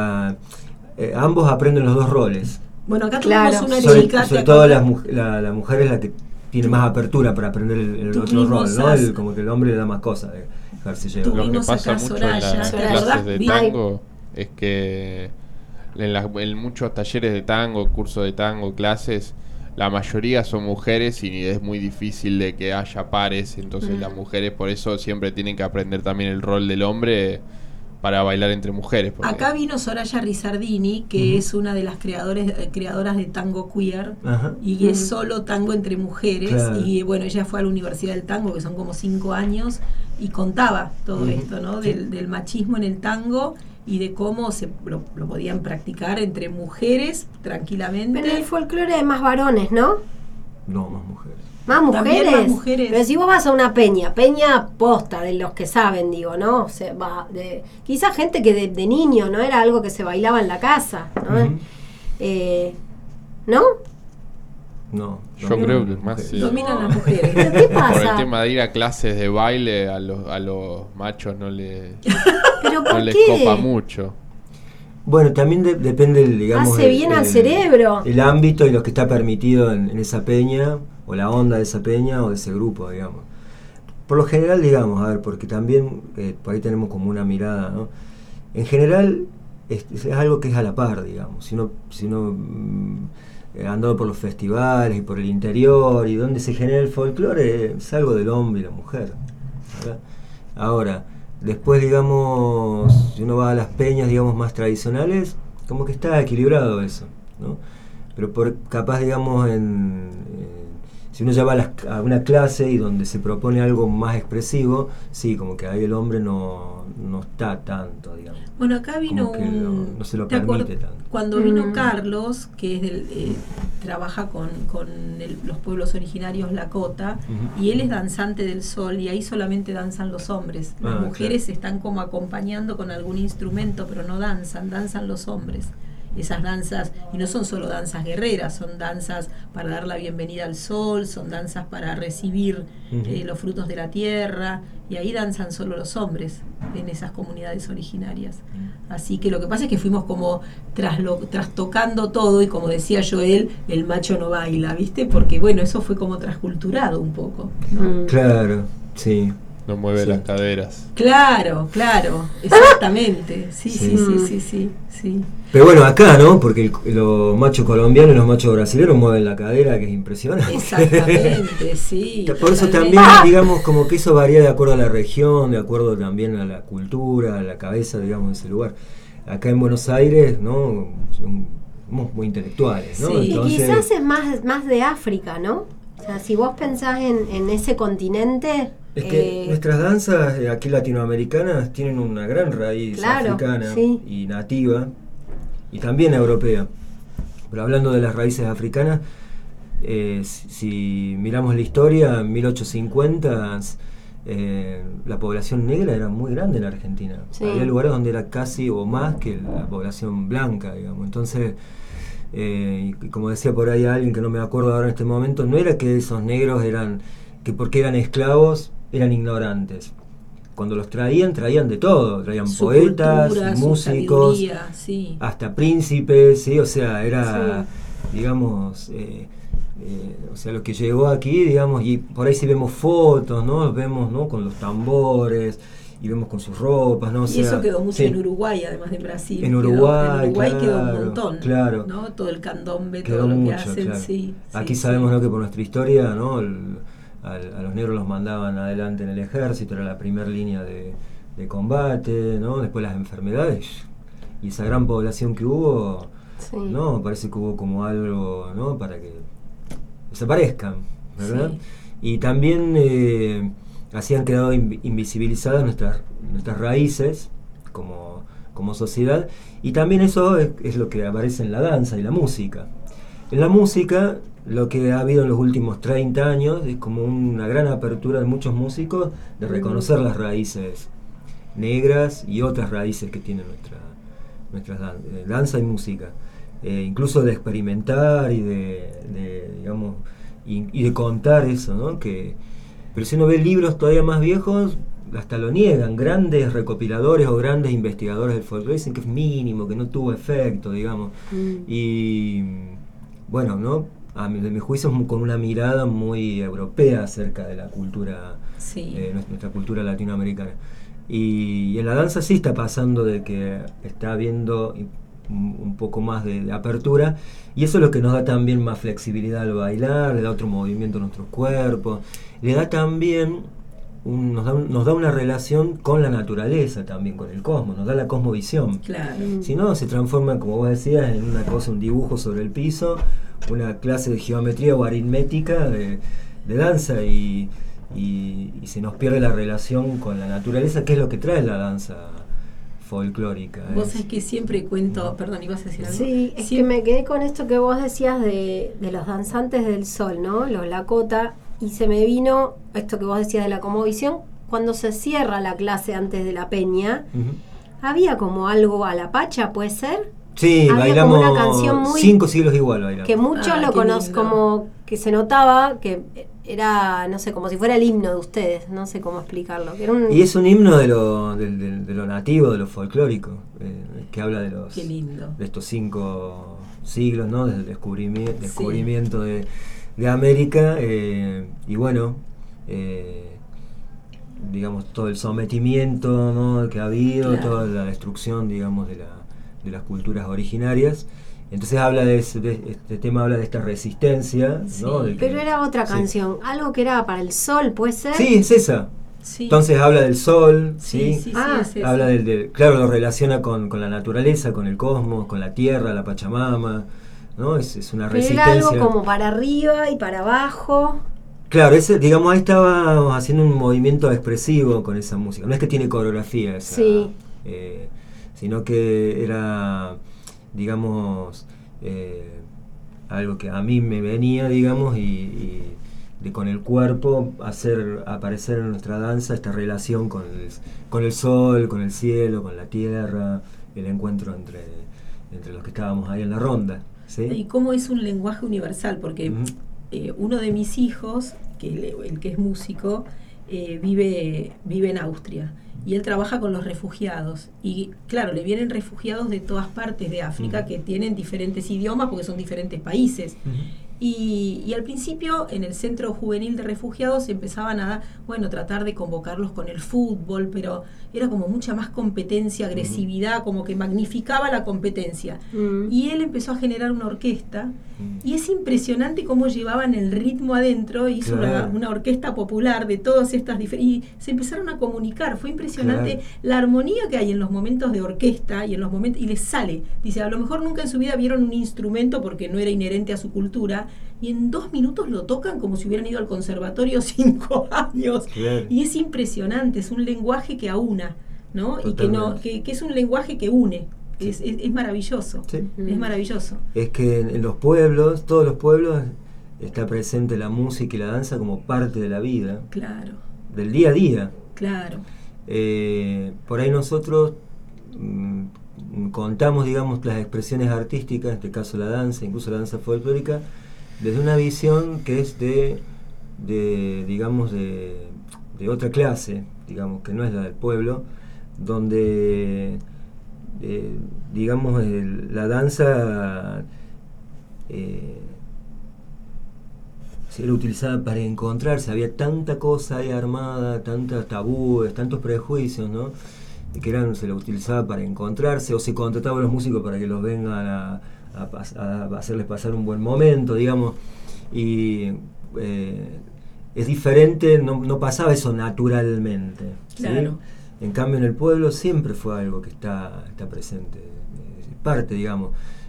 ambos aprenden los dos roles. Bueno, acá tuvimos una chica... Sobre todo la mujer es la que tiene más apertura para aprender el otro rol, ¿no? Como que el hombre le da más cosas de dejarse llevar. Lo que pasa mucho en las clases de tango es que en muchos talleres de tango, cursos de tango, clases... La mayoría son mujeres y es muy difícil de que haya pares, entonces las mujeres por eso siempre tienen que aprender también el rol del hombre para bailar entre mujeres. Acá vino Soraya Rizzardini, que es una de las creadoras de tango queer, y es solo tango entre mujeres, y bueno, ella fue a la Universidad del Tango, que son como 5 años, y contaba todo esto, ¿no? Del machismo en el tango, y de cómo lo podían practicar entre mujeres tranquilamente. Pero en el folclore hay más varones, ¿no? No, más mujeres. ¿Más mujeres? Más mujeres. Pero si vos vas a una peña posta, de los que saben, digo, ¿no? Quizás gente que de niño, ¿no? Era algo que se bailaba en la casa, ¿no? ¿No? No. Yo creo que más dominan las mujeres. ¿Qué pasa? Por el tema de ir a clases de baile a los machos no les copa mucho. Bueno, también depende, digamos, hace bien al cerebro. El ámbito y lo que está permitido en esa peña, o la onda de esa peña o de ese grupo, digamos. Por lo general, digamos, a ver, porque también por ahí tenemos como una mirada, ¿no? En general es algo que es a la par, digamos. Si uno andado por los festivales y por el interior y donde se genera el folclore, es algo del hombre y la mujer, ¿verdad? Ahora, después, digamos, si uno va a las peñas, digamos, más tradicionales, como que está equilibrado eso, ¿no? Pero capaz, digamos, si uno ya va a una clase y donde se propone algo más expresivo, sí, como que ahí el hombre no está tanto, digamos. Bueno, acá vino no se lo permite tanto. Cuando vino Carlos, que es trabaja con los pueblos originarios Lakota, y él es danzante del sol, y ahí solamente danzan los hombres. Las mujeres están como acompañando con algún instrumento, pero no danzan los hombres. Esas danzas, y no son solo danzas guerreras, son danzas para dar la bienvenida al sol, son danzas para recibir los frutos de la tierra, y ahí danzan solo los hombres en esas comunidades originarias. Así que lo que pasa es que fuimos como trastocando todo, y como decía Joel, el macho no baila, ¿viste? Porque bueno, eso fue como trasculturado un poco, ¿no? Claro, sí. No mueve las caderas. Claro, exactamente. Sí. Pero bueno, acá, ¿no? Porque los machos colombianos y los machos brasileños mueven la cadera, que es impresionante. Exactamente, sí. Por eso también, digamos, como que eso varía de acuerdo a la región, de acuerdo también a la cultura, a la cabeza, digamos, de ese lugar. Acá en Buenos Aires, ¿no? Somos muy intelectuales, ¿no? Sí. Entonces, y quizás es más de África, ¿no? O sea, si vos pensás en ese continente... Es que nuestras danzas aquí latinoamericanas tienen una gran raíz africana y nativa, y también europea. Pero hablando de las raíces africanas, si miramos la historia, en 1850 la población negra era muy grande en la Argentina. Había lugares donde era casi o más que la población blanca, digamos. Entonces, y como decía por ahí alguien que no me acuerdo ahora en este momento, no era que esos negros que porque eran esclavos eran ignorantes. Cuando los traían de todo, traían Su poetas, cultura, su músicos, sabiduría, sí. hasta príncipes, ¿sí? O sea, era, digamos, o sea, lo que llegó aquí, digamos, y por ahí sí vemos fotos, ¿no? Vemos, ¿no? Con los tambores, y vemos con sus ropas, ¿no? O sea, y eso quedó mucho sí. en Uruguay, además de Brasil. En Uruguay, quedó un claro, montón, claro. ¿no? Todo el candombe, Quedó todo lo mucho, que hacen, claro. sí. Aquí sí, sabemos, sí. ¿no? Que por nuestra historia, ¿no? A los negros los mandaban adelante en el ejército, era la primera línea de combate, ¿no? Después las enfermedades y esa gran población que hubo, Sí. ¿no? Parece que hubo como algo, ¿no? Para que desaparezcan, ¿verdad? Sí. Y también así han quedado invisibilizadas nuestras raíces como sociedad, y también eso es lo que aparece en la danza y la música. En la música, lo que ha habido en los últimos 30 años es como una gran apertura de muchos músicos de reconocer las raíces negras y otras raíces que tiene nuestra danza y música. Incluso de experimentar y digamos, y de contar eso, ¿no? Pero si uno ve libros todavía más viejos, hasta lo niegan. Grandes recopiladores o grandes investigadores del folclore dicen que es mínimo, que no tuvo efecto, digamos. Y bueno, ¿no? De mi juicio es con una mirada muy europea acerca de la cultura, nuestra cultura latinoamericana. Y en la danza sí está pasando de que está habiendo un poco más de apertura, y eso es lo que nos da también más flexibilidad al bailar, le da otro movimiento a nuestros cuerpos, le da también nos da una relación con la naturaleza también, con el cosmos, nos da la cosmovisión. Claro. Si no, se transforma, como vos decías, en una cosa, un dibujo sobre el piso, una clase de geometría o aritmética de danza, y se nos pierde la relación con la naturaleza, que es lo que trae la danza folclórica. Vos sabés que siempre cuento, perdón, ¿ibas a decir algo? Sí, es que me quedé con esto que vos decías de los danzantes del sol, ¿no? Los Lakota, y se me vino esto que vos decías de la cosmovisión. Cuando se cierra la clase antes de la peña, había como algo a la pacha, ¿puede ser? Sí, había bailamos como una canción muy 5 siglos igual bailamos. que muchos lo conocen, como que se notaba que era, no sé, como si fuera el himno de ustedes, no sé cómo explicarlo. Que era y es un himno de lo nativo, de lo folclórico, que habla de Qué lindo. de estos 5 siglos, ¿no? Desde el descubrimiento de América, y bueno, digamos, todo el sometimiento, ¿no? que ha habido, Claro. toda la destrucción, digamos, de las culturas originarias. Entonces este tema habla de esta resistencia, ¿no? De que- Pero era otra sí. canción, algo que era para el sol, ¿puede ser? Sí, es esa. Sí. Entonces habla del sol, sí, ¿sí? sí, Ah, es eso. Habla claro, lo relaciona con la naturaleza, con el cosmos, con la tierra, la Pachamama, ¿no? Es una Pero resistencia. era algo como para arriba y para abajo. Claro, digamos, ahí estábamos haciendo un movimiento expresivo con esa música. No es que tiene coreografía esa, Sí. sino que era, digamos, algo que a mí me venía, digamos, y con el cuerpo hacer aparecer en nuestra danza esta relación con el sol, con el cielo, con la tierra, el encuentro entre los que estábamos ahí en la ronda. ¿Sí? Y cómo es un lenguaje universal, porque uno de mis hijos, el que es músico, vive en Austria, y él trabaja con los refugiados, y claro, le vienen refugiados de todas partes de África que tienen diferentes idiomas porque son diferentes países. Y al principio en el centro juvenil de refugiados empezaban a tratar de convocarlos con el fútbol, pero era como mucha más competencia, agresividad, como que magnificaba la competencia. Y él empezó a generar una orquesta, y es impresionante cómo llevaban el ritmo adentro. Hizo Claro. una orquesta popular de todas estas y se empezaron a comunicar. Fue impresionante Claro. la armonía que hay en los momentos de orquesta y les sale. Dice, a lo mejor nunca en su vida vieron un instrumento porque no era inherente a su cultura, y en 2 minutos lo tocan como si hubieran ido al conservatorio 5 años. Claro. Y es impresionante, es un lenguaje que aúna, ¿no? Totalmente. Y que es un lenguaje que une. Sí. Es maravilloso. Sí. Es maravilloso. Es que en los pueblos, todos los pueblos, está presente la música y la danza como parte de la vida, Claro, del día a día. claro. Por ahí nosotros contamos, digamos, las expresiones artísticas, en este caso la danza, incluso la danza folclórica, desde una visión que es digamos, de otra clase, digamos, que no es la del pueblo, donde, digamos, la danza era utilizada para encontrarse, había tanta cosa ahí armada, tantos tabúes, tantos prejuicios, ¿no? Que se la utilizaba para encontrarse, o se contrataba a los músicos para que los vengan a hacerles pasar un buen momento, digamos, y es diferente, no pasaba eso naturalmente, ¿sí? Claro. En cambio en el pueblo siempre fue algo que está presente, es parte, digamos,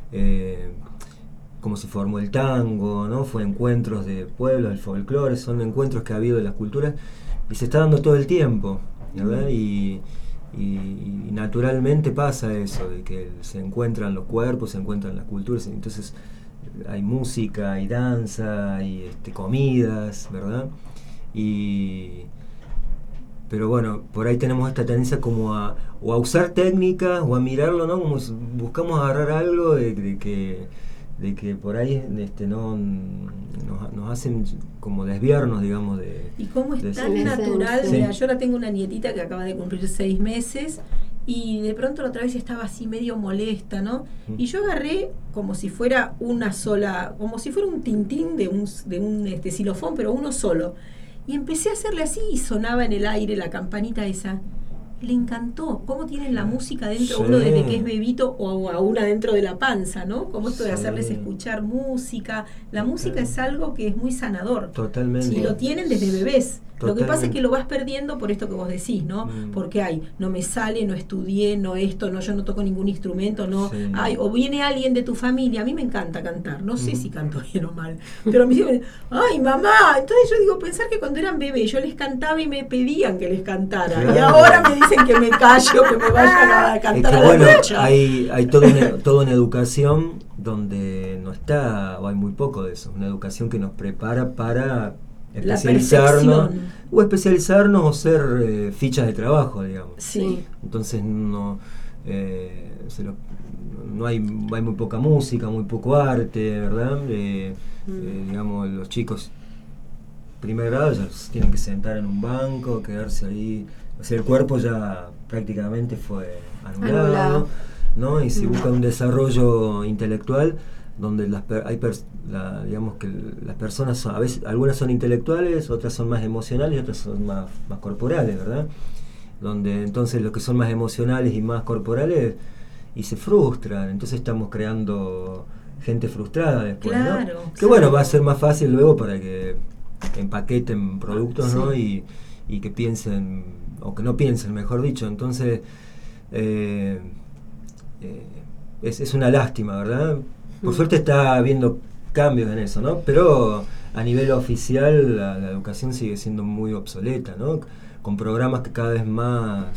como se formó el tango, ¿no? Fue encuentros de pueblos, el folclore, son encuentros que ha habido de las culturas y se está dando todo el tiempo, ¿verdad? Y naturalmente pasa eso, de que se encuentran los cuerpos, se encuentran las culturas, entonces hay música, hay danza, hay comidas, ¿verdad? Pero bueno, por ahí tenemos esta tendencia como a usar técnicas o a mirarlo, ¿no? Como buscamos agarrar algo de que por ahí nos hacen como desviarnos, digamos, de... Y cómo es tan eso. natural. Sí. Mira, yo ahora tengo una nietita que acaba de cumplir 6 meses y de pronto la otra vez estaba así medio molesta, ¿no? Y yo agarré como si fuera una sola, como si fuera un tintín de un xilofón, pero uno solo. Y empecé a hacerle así y sonaba en el aire la campanita esa. Le encantó cómo tienen la música dentro, Sí. uno desde que es bebito o aún adentro de la panza, ¿no? Como esto de Sí. hacerles escuchar música. La música es algo que es muy sanador. Totalmente. Y lo tienen desde bebés. Lo que pasa es Totalmente. que lo vas perdiendo por esto que vos decís, ¿no? Porque no me sale, no estudié, no esto, no, yo no toco ningún instrumento, no. Sí. O viene alguien de tu familia, a mí me encanta cantar, no sé si canto bien o mal, pero me dicen, ay mamá, entonces yo digo, pensar que cuando eran bebés yo les cantaba y me pedían que les cantara, Claro. y ahora me dicen que me callo, que me vayan a Es cantar que a la bueno, ducha. hay toda una educación donde no está, o hay muy poco de eso, una educación que nos prepara para La especializarnos, perfección. o ser fichas de trabajo, digamos. Sí. Entonces no hay muy poca música, muy poco arte, ¿verdad? Digamos, los chicos primer grado ya se tienen que sentar en un banco, quedarse ahí, o sea, el cuerpo ya prácticamente fue anulado, ¿no? Y se busca un desarrollo intelectual donde digamos que las personas a veces, algunas son intelectuales, otras son más emocionales y otras son más corporales, ¿verdad? Donde entonces los que son más emocionales y más corporales y se frustran, entonces estamos creando gente frustrada después, Claro, ¿no? Que bueno, va a ser más fácil luego para que empaqueten productos, ¿no? Y que piensen, o que no piensen, mejor dicho. Entonces es una lástima, ¿verdad? Por suerte está habiendo cambios en eso, ¿no? Pero a nivel oficial la educación sigue siendo muy obsoleta, ¿no? Con programas que cada vez más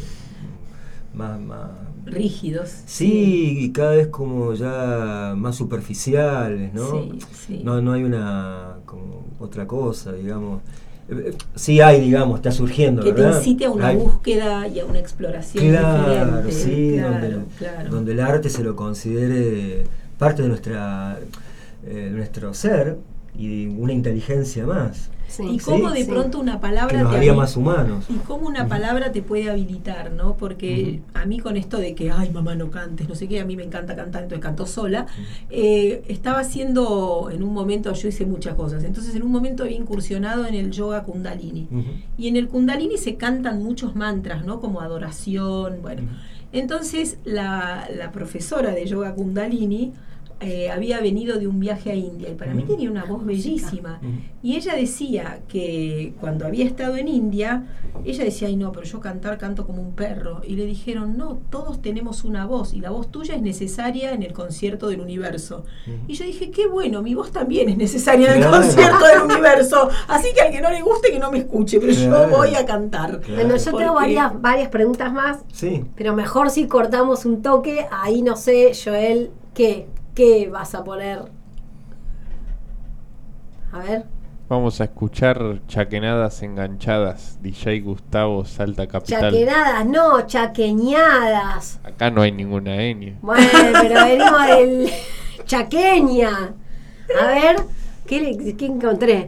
rígidos. Sí, y cada vez como ya más superficiales, ¿no? Sí. No hay como otra cosa, digamos. Sí hay, digamos, está surgiendo, Que ¿verdad? te incite a una búsqueda y a una exploración Claro, diferente. sí, Claro. donde el arte se lo considere parte de nuestro ser y una inteligencia más. Sí. Y cómo de pronto una palabra que nos te haría más humanos. Y cómo una palabra te puede habilitar, ¿no? Porque a mí con esto de que, ay mamá no cantes, no sé qué, a mí me encanta cantar, entonces canto sola, estaba haciendo en un momento, yo hice muchas cosas, entonces en un momento había incursionado en el yoga kundalini. Y en el kundalini se cantan muchos mantras, ¿no? Como adoración, bueno. Entonces la profesora de yoga kundalini había venido de un viaje a India y para mí tenía una voz bellísima y ella decía que cuando había estado en India ella decía, ay no, pero yo canto como un perro, y le dijeron, no, todos tenemos una voz y la voz tuya es necesaria en el concierto del universo. Y yo dije, qué bueno, mi voz también es necesaria en el concierto del universo, así que al que no le guste que no me escuche, pero yo voy a cantar. Bueno, yo tengo varias preguntas más, pero mejor si cortamos un toque. Ahí no sé, Joel, ¿qué vas a poner? A ver. Vamos a escuchar Chaquenadas Enganchadas, DJ Gustavo, Salta Capital. Chaquenadas, no, chaqueñadas. Acá no hay ninguna ñ. Bueno, pero venimos del chaqueña. A ver, ¿qué encontré?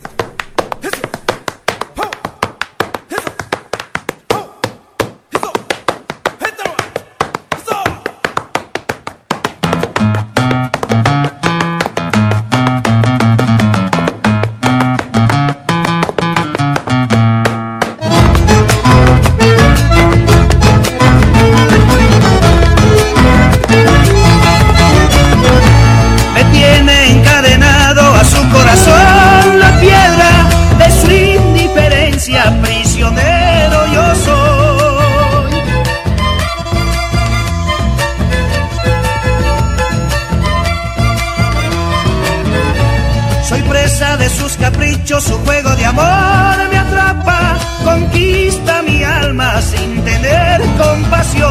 Su juego de amor me atrapa, conquista mi alma sin tener compasión.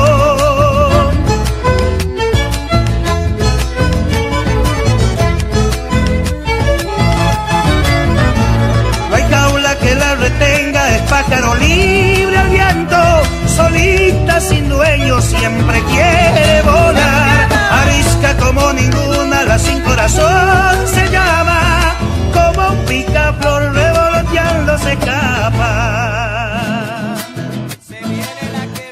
No hay jaula que la retenga, es pájaro libre al viento, solita sin dueño siempre quiere volar. Arisca como ninguna, la sin corazón se llama. Como un picaflor revoloteando se escapa. Se viene la que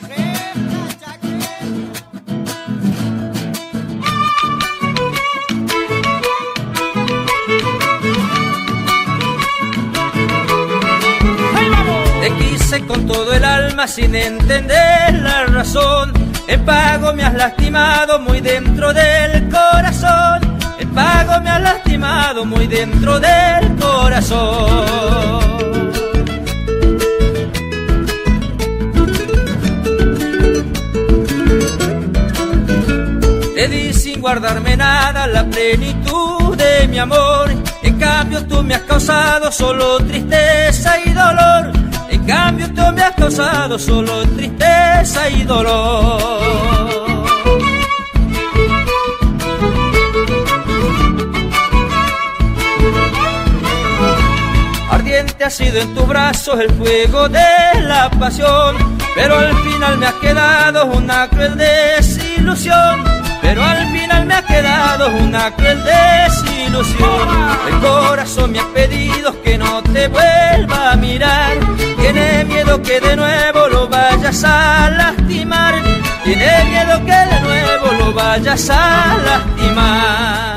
Te quise con todo el alma sin entender la razón. En pago me has lastimado muy dentro del corazón. El pago me ha lastimado muy dentro del corazón. Te di sin guardarme nada la plenitud de mi amor. En cambio tú me has causado solo tristeza y dolor. En cambio tú me has causado solo tristeza y dolor. Ardiente ha sido en tus brazos el fuego de la pasión, pero al final me ha quedado una cruel desilusión. Pero al final me ha quedado una cruel desilusión. El corazón me ha pedido que no te vuelva a mirar. Tiene miedo que de nuevo lo vayas a lastimar. Tiene miedo que de nuevo lo vayas a lastimar.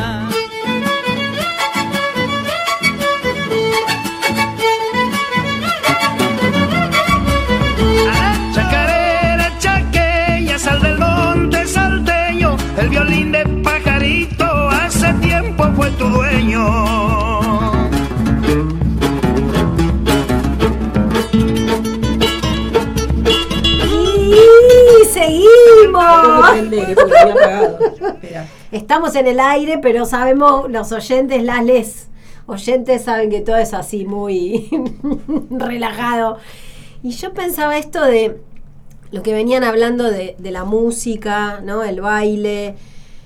El violín de pajarito hace tiempo fue tu dueño. Y seguimos. Estamos en el aire, pero sabemos, los oyentes, les oyentes saben que todo es así, muy relajado. Y yo pensaba esto de lo que venían hablando de la música, ¿no? El baile,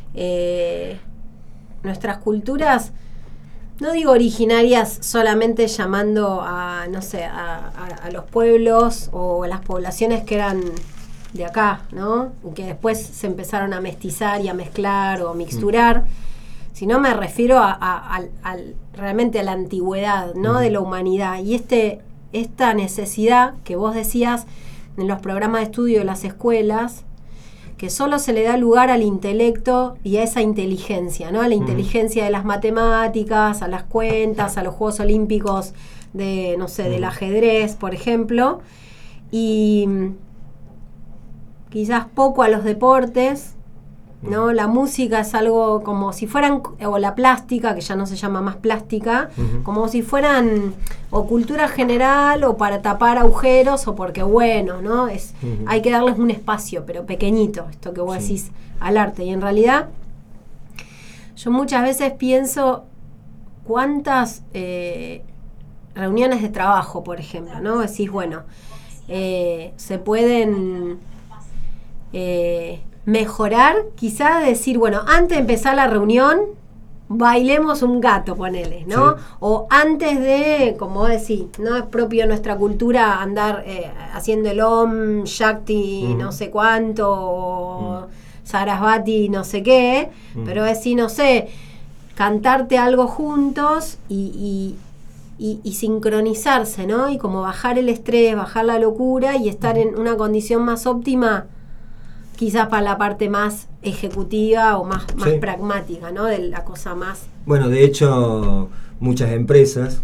nuestras culturas, no digo originarias solamente llamando a, no sé, a los pueblos o a las poblaciones que eran de acá, ¿no? Que después se empezaron a mestizar y a mezclar o mixturar, sino me refiero realmente a la antigüedad, ¿no? De la humanidad. Y esta necesidad que vos decías en los programas de estudio de las escuelas, que solo se le da lugar al intelecto y a esa inteligencia, ¿no? A la inteligencia de las matemáticas, a las cuentas, a los Juegos Olímpicos de, no sé, del ajedrez, por ejemplo, y quizás poco a los deportes, ¿no? La música es algo como si fueran, o la plástica, que ya no se llama más plástica, como si fueran o cultura general o para tapar agujeros o porque bueno, ¿no? Hay que darles un espacio, pero pequeñito, esto que vos decís al arte. Y en realidad yo muchas veces pienso cuántas reuniones de trabajo, por ejemplo, ¿no? Decís, bueno, se pueden mejorar, quizás decir, bueno, antes de empezar la reunión, bailemos un gato, ponele, ¿no? Sí. O antes de, como vos decís, no es propio de nuestra cultura andar haciendo el Om, Shakti, no sé cuánto, o Sarasvati, no sé qué, pero es decir, no sé, cantarte algo juntos y sincronizarse, ¿no? Y como bajar el estrés, bajar la locura y estar en una condición más óptima, quizás para la parte más ejecutiva o más pragmática, ¿no? De la cosa más... Bueno, de hecho, muchas empresas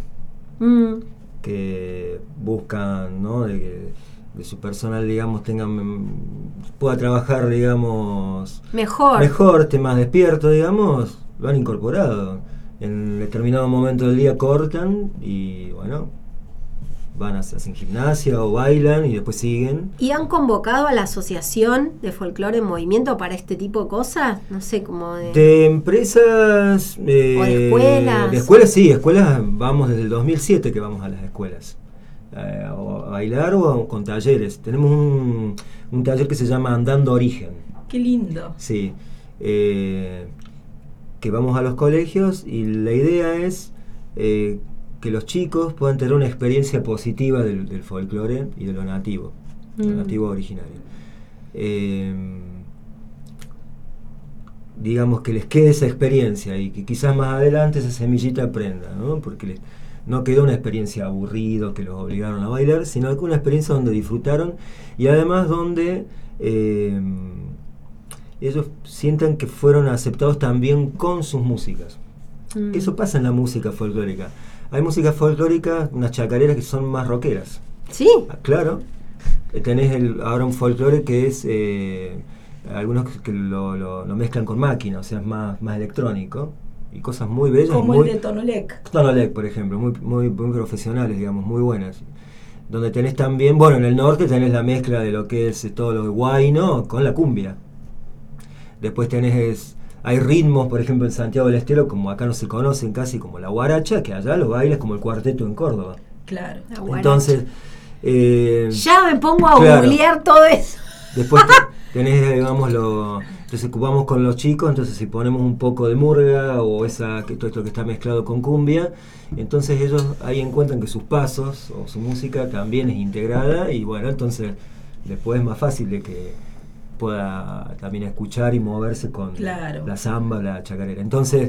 que buscan, ¿no? De que su personal, digamos, pueda trabajar, digamos... Mejor, esté más despierto, digamos, lo han incorporado. En determinado momento del día cortan y, bueno, hacen gimnasia o bailan y después siguen. ¿Y han convocado a la Asociación de Folclore en Movimiento para este tipo de cosas? No sé, como de empresas... ¿o de escuelas? De escuelas, sí, escuelas vamos desde el 2007 que vamos a las escuelas. A bailar o con talleres. Tenemos un taller que se llama Andando Origen. ¡Qué lindo! Sí. Que vamos a los colegios y la idea es... que los chicos puedan tener una experiencia positiva del folclore y de lo nativo originario. Digamos que les quede esa experiencia y que quizás más adelante esa semillita prenda, ¿no? Porque no quedó una experiencia aburrida que los obligaron a bailar, sino que una experiencia donde disfrutaron y además donde ellos sientan que fueron aceptados también con sus músicas. Eso pasa en la música folclórica. Hay música folclórica, unas chacareras que son más rockeras. ¿Sí? Claro. Tenés ahora un folclore que es... algunos que lo mezclan con máquina, o sea, es más electrónico. Y cosas muy bellas. Como el de Tonolec. Tonolec, por ejemplo. Muy profesionales, digamos, muy buenas. Donde tenés también... Bueno, en el norte tenés la mezcla de lo que es todo lo guayno con la cumbia. Después tenés... Hay ritmos, por ejemplo, en Santiago del Estero, como acá no se conocen casi, como la guaracha, que allá los bailes como el cuarteto en Córdoba. Claro. Entonces... ya me pongo a googlear todo eso. Después tenés, digamos, entonces vamos con los chicos, entonces si ponemos un poco de murga o todo esto que está mezclado con cumbia, entonces ellos ahí encuentran que sus pasos o su música también es integrada y bueno, entonces después es más fácil de que pueda también escuchar y moverse con la samba, la chacarera. Entonces,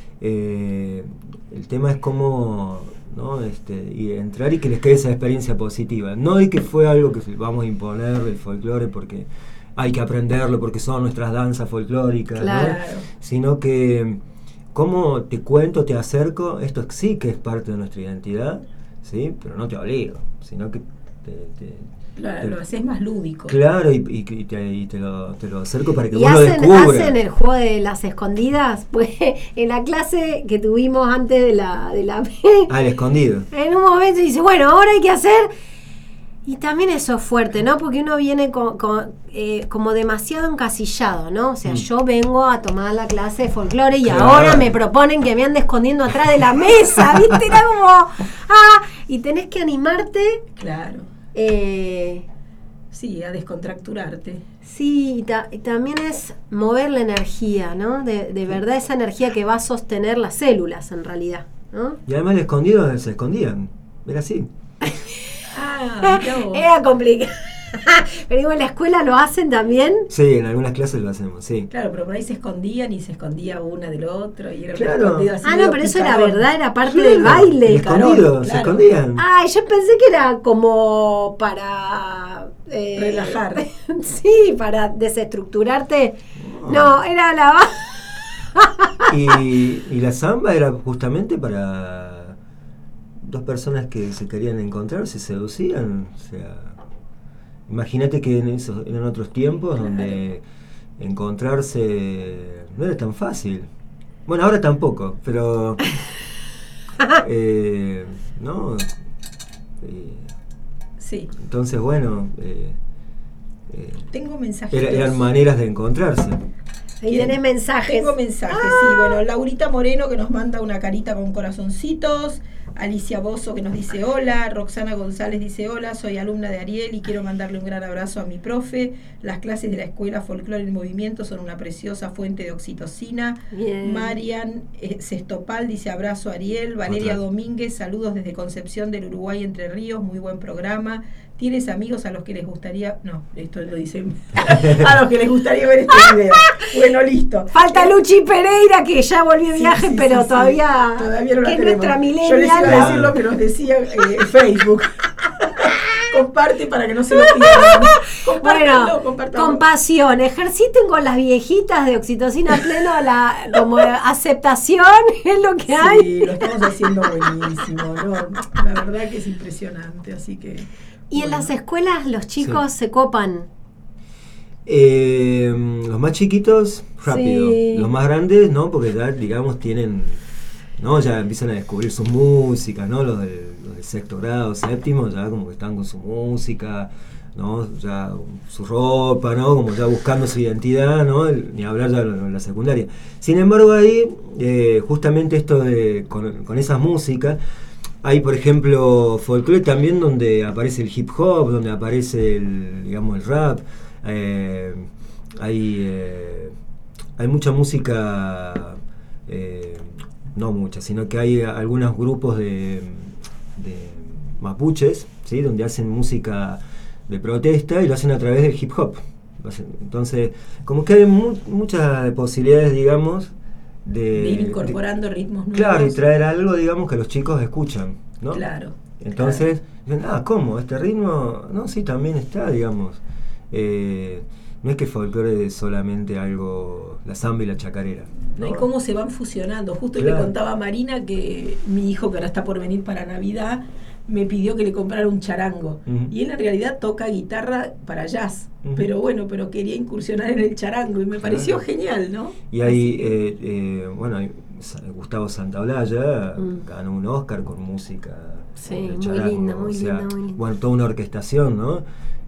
el tema es cómo, ¿no? Y entrar y que les quede esa experiencia positiva. No y que fue algo que vamos a imponer el folclore porque hay que aprenderlo, porque son nuestras danzas folclóricas, claro, ¿no? Sino que, ¿cómo te cuento, te acerco? Esto sí que es parte de nuestra identidad, ¿sí? Pero no te obligo, sino que Claro, lo haces más lúdico. Claro, y te lo acerco para que vos lo descubras. ¿Hacen el juego de las escondidas? Pues en la clase que tuvimos antes de la el escondido. En un momento dice, bueno, ahora hay que hacer... Y también eso es fuerte, ¿no? Porque uno viene como demasiado encasillado, ¿no? O sea, yo vengo a tomar la clase de folclore y ahora me proponen que me ande escondiendo atrás de la mesa, ¿viste? Era como... y tenés que animarte. Claro. Sí, a descontracturarte. Sí, y también es mover la energía, ¿no? De verdad esa energía que va a sostener las células, en realidad, ¿no? Y además el escondido se escondían, era así. Era complicado. Pero digo, en la escuela lo hacen también. Sí, en algunas clases lo hacemos, sí. Claro, pero por ahí se escondían y se escondía una del otro y era claro. escondido así. No, pero eso era verdad, era parte del baile. Escondido, se escondían. Yo pensé que era como para relajar. Sí, para desestructurarte. No, era la y la samba era justamente para dos personas que se querían encontrar, se seducían, o sea, imagínate que eran otros tiempos donde encontrarse no era tan fácil. Bueno, ahora tampoco, pero ¿no? Sí. Entonces, bueno, tengo mensajitos. Eran maneras de encontrarse. Y tenés mensajes. Tengo mensajes, sí. Bueno, Laurita Moreno que nos manda una carita con corazoncitos. Alicia Bozo que nos dice hola. Roxana González dice hola, soy alumna de Ariel y quiero mandarle un gran abrazo a mi profe. Las clases de la escuela Folclore en Movimiento son una preciosa fuente de oxitocina. Bien. Marian Sestopal dice abrazo a Ariel. Valeria Domínguez, saludos desde Concepción del Uruguay, Entre Ríos, muy buen programa. ¿Tienes amigos a los que les gustaría...? No, esto lo dicen a los que les gustaría ver este video. Bueno, listo. Falta Luchi Pereira, que ya volvió de viaje, sí, pero sí, todavía no la que es tenemos. nuestra Yo les millennial. iba a decir lo que nos decía Facebook. Comparte para que no se lo pierdan. Bueno, Compártanlo. compasión, ejerciten con las viejitas de oxitocina pleno como aceptación, es lo que hay. Sí, lo estamos haciendo buenísimo, ¿no? La verdad que es impresionante, así que... Y en las escuelas los chicos se copan. Los más chiquitos, rápido. Sí. Los más grandes, ¿no? Porque ya, digamos, tienen, ¿no? Ya empiezan a descubrir sus músicas, ¿no? Los del sexto grado, séptimo, ya como que están con su música, ¿no? Ya su ropa, ¿no? Como ya buscando su identidad, ¿no? Ni hablar ya en la secundaria. Sin embargo, ahí, justamente esto de con esas músicas, hay, por ejemplo, folclore también donde aparece el hip hop, donde aparece digamos, el rap. Hay mucha música, no mucha, sino que hay algunos grupos de mapuches, ¿sí? Donde hacen música de protesta y lo hacen a través del hip hop. Entonces, como que hay muchas posibilidades, digamos, de ir incorporando ritmos nuevos. Claro, y traer algo, digamos, que los chicos escuchan, ¿no? Claro. Entonces, dicen, ¿cómo? ¿Este ritmo? No, sí, también está, digamos. No es que folclore es solamente algo, la samba y la chacarera, ¿no? Y cómo se van fusionando. Justo Claro. le contaba a Marina que mi hijo, que ahora está por venir para Navidad, me pidió que le comprara un charango. Ujú. Y él en realidad toca guitarra para jazz. Ujú. Pero quería incursionar en el charango y me pareció genial, ¿no? Y hay, bueno, Gustavo Santaolalla Mm. ganó un Oscar con música. Sí, de muy charango, lindo, muy lindo, muy lindo. Bueno, toda una orquestación, ¿no?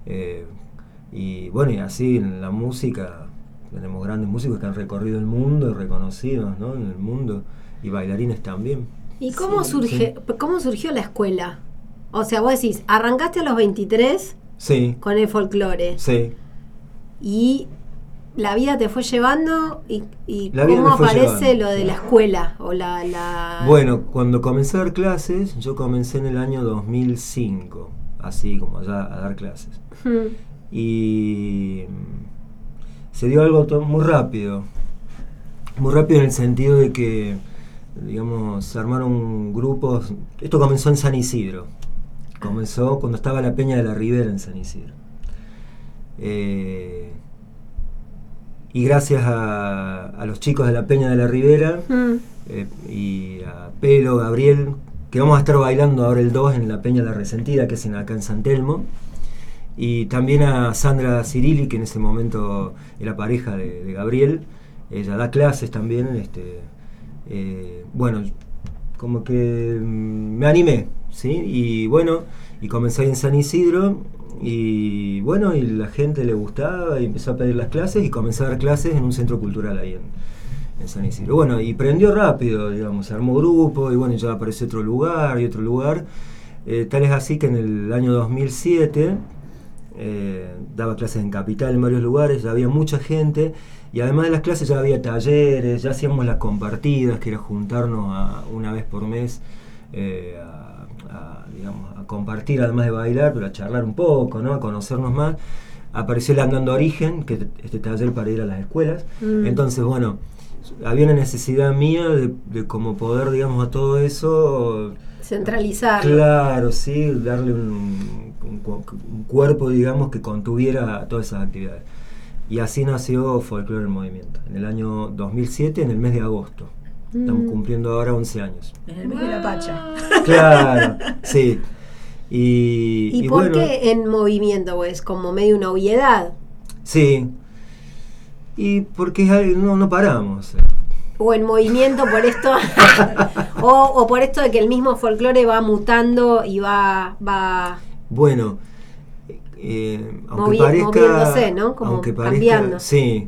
Y bueno, y así en la música tenemos grandes músicos que han recorrido el mundo y reconocidos, ¿no? En el mundo, y bailarines también. ¿Y cómo Sí, cómo surgió la escuela? O sea, vos decís, arrancaste a los 23 Sí, con el folclore sí. y la vida te fue llevando y La vida cómo me fue aparece llevando, lo de sí. la escuela o la... Bueno, cuando comencé a dar clases, yo comencé en el año 2005, así como ya a dar clases. Hmm. Y se dio algo muy rápido en el sentido de que, digamos, se armaron grupos. Esto comenzó en San Isidro, comenzó cuando estaba la Peña de la Ribera en San Isidro, y gracias a los chicos de la Peña de la Ribera, y a Pelo, Gabriel, que vamos a estar bailando ahora el 2 en la Peña de la Resentida, que es acá en San Telmo, y también a Sandra Cirilli, que en ese momento era pareja de Gabriel. Ella da clases también. Bueno, como que me animé, ¿sí? Y bueno, y comencé ahí en San Isidro, y bueno, y la gente le gustaba y empezó a pedir las clases, y comencé a dar clases en un centro cultural ahí en San Isidro. Bueno, y prendió rápido, digamos, se armó grupo, y bueno, ya apareció otro lugar y otro lugar. Tal es así que en el año 2007 daba clases en Capital, en varios lugares, ya había mucha gente, y además de las clases ya había talleres, ya hacíamos las compartidas, que era juntarnos una vez por mes digamos, a compartir, además de bailar, pero a charlar un poco, ¿no? A conocernos más. Apareció el Andando Origen, que este taller para ir a las escuelas. Entonces, bueno, había una necesidad mía de como poder, digamos, a todo eso centralizarlo. Claro, sí, darle un cuerpo, digamos, que contuviera todas esas actividades. Y así nació Folclore en Movimiento, en el año 2007, en el mes de agosto. Estamos cumpliendo ahora 11 años. En el mes de la Pacha. Claro, sí. ¿Y por bueno, qué en movimiento? Pues como medio una obviedad. Sí. Y porque no paramos. O en movimiento por esto o por esto de que el mismo folclore va mutando y va bueno, aunque parezca, moviéndose, ¿no? Como aunque parezca, cambiando. sí,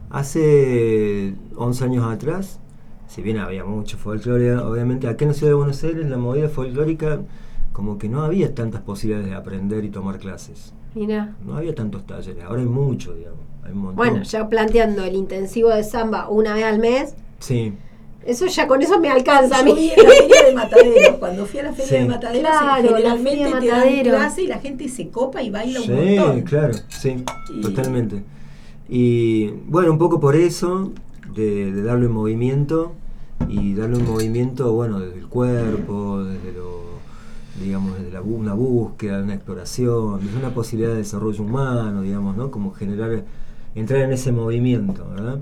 Hace 11 años atrás, si bien había mucho folclore, obviamente acá en la ciudad de Buenos Aires la movida folclórica como que no había tantas posibilidades de aprender y tomar clases. Mira. No había tantos talleres, ahora hay mucho, digamos, hay un montón. Bueno, ya planteando el intensivo de samba una vez al mes, sí. Eso ya con eso me alcanza a Yo mí. vi en la feria de Mataderos, cuando fui a la feria Sí. de Mataderos, Claro, la generalmente feria de te dan Mataderos. clase y la gente se copa y baila Sí, un montón. claro, sí, Y- totalmente. Y bueno, un poco por eso, de darle un movimiento, y darle un movimiento, bueno, desde el cuerpo, desde digamos, desde una búsqueda, una exploración, desde una posibilidad de desarrollo humano, digamos, ¿no? Como entrar en ese movimiento, ¿verdad?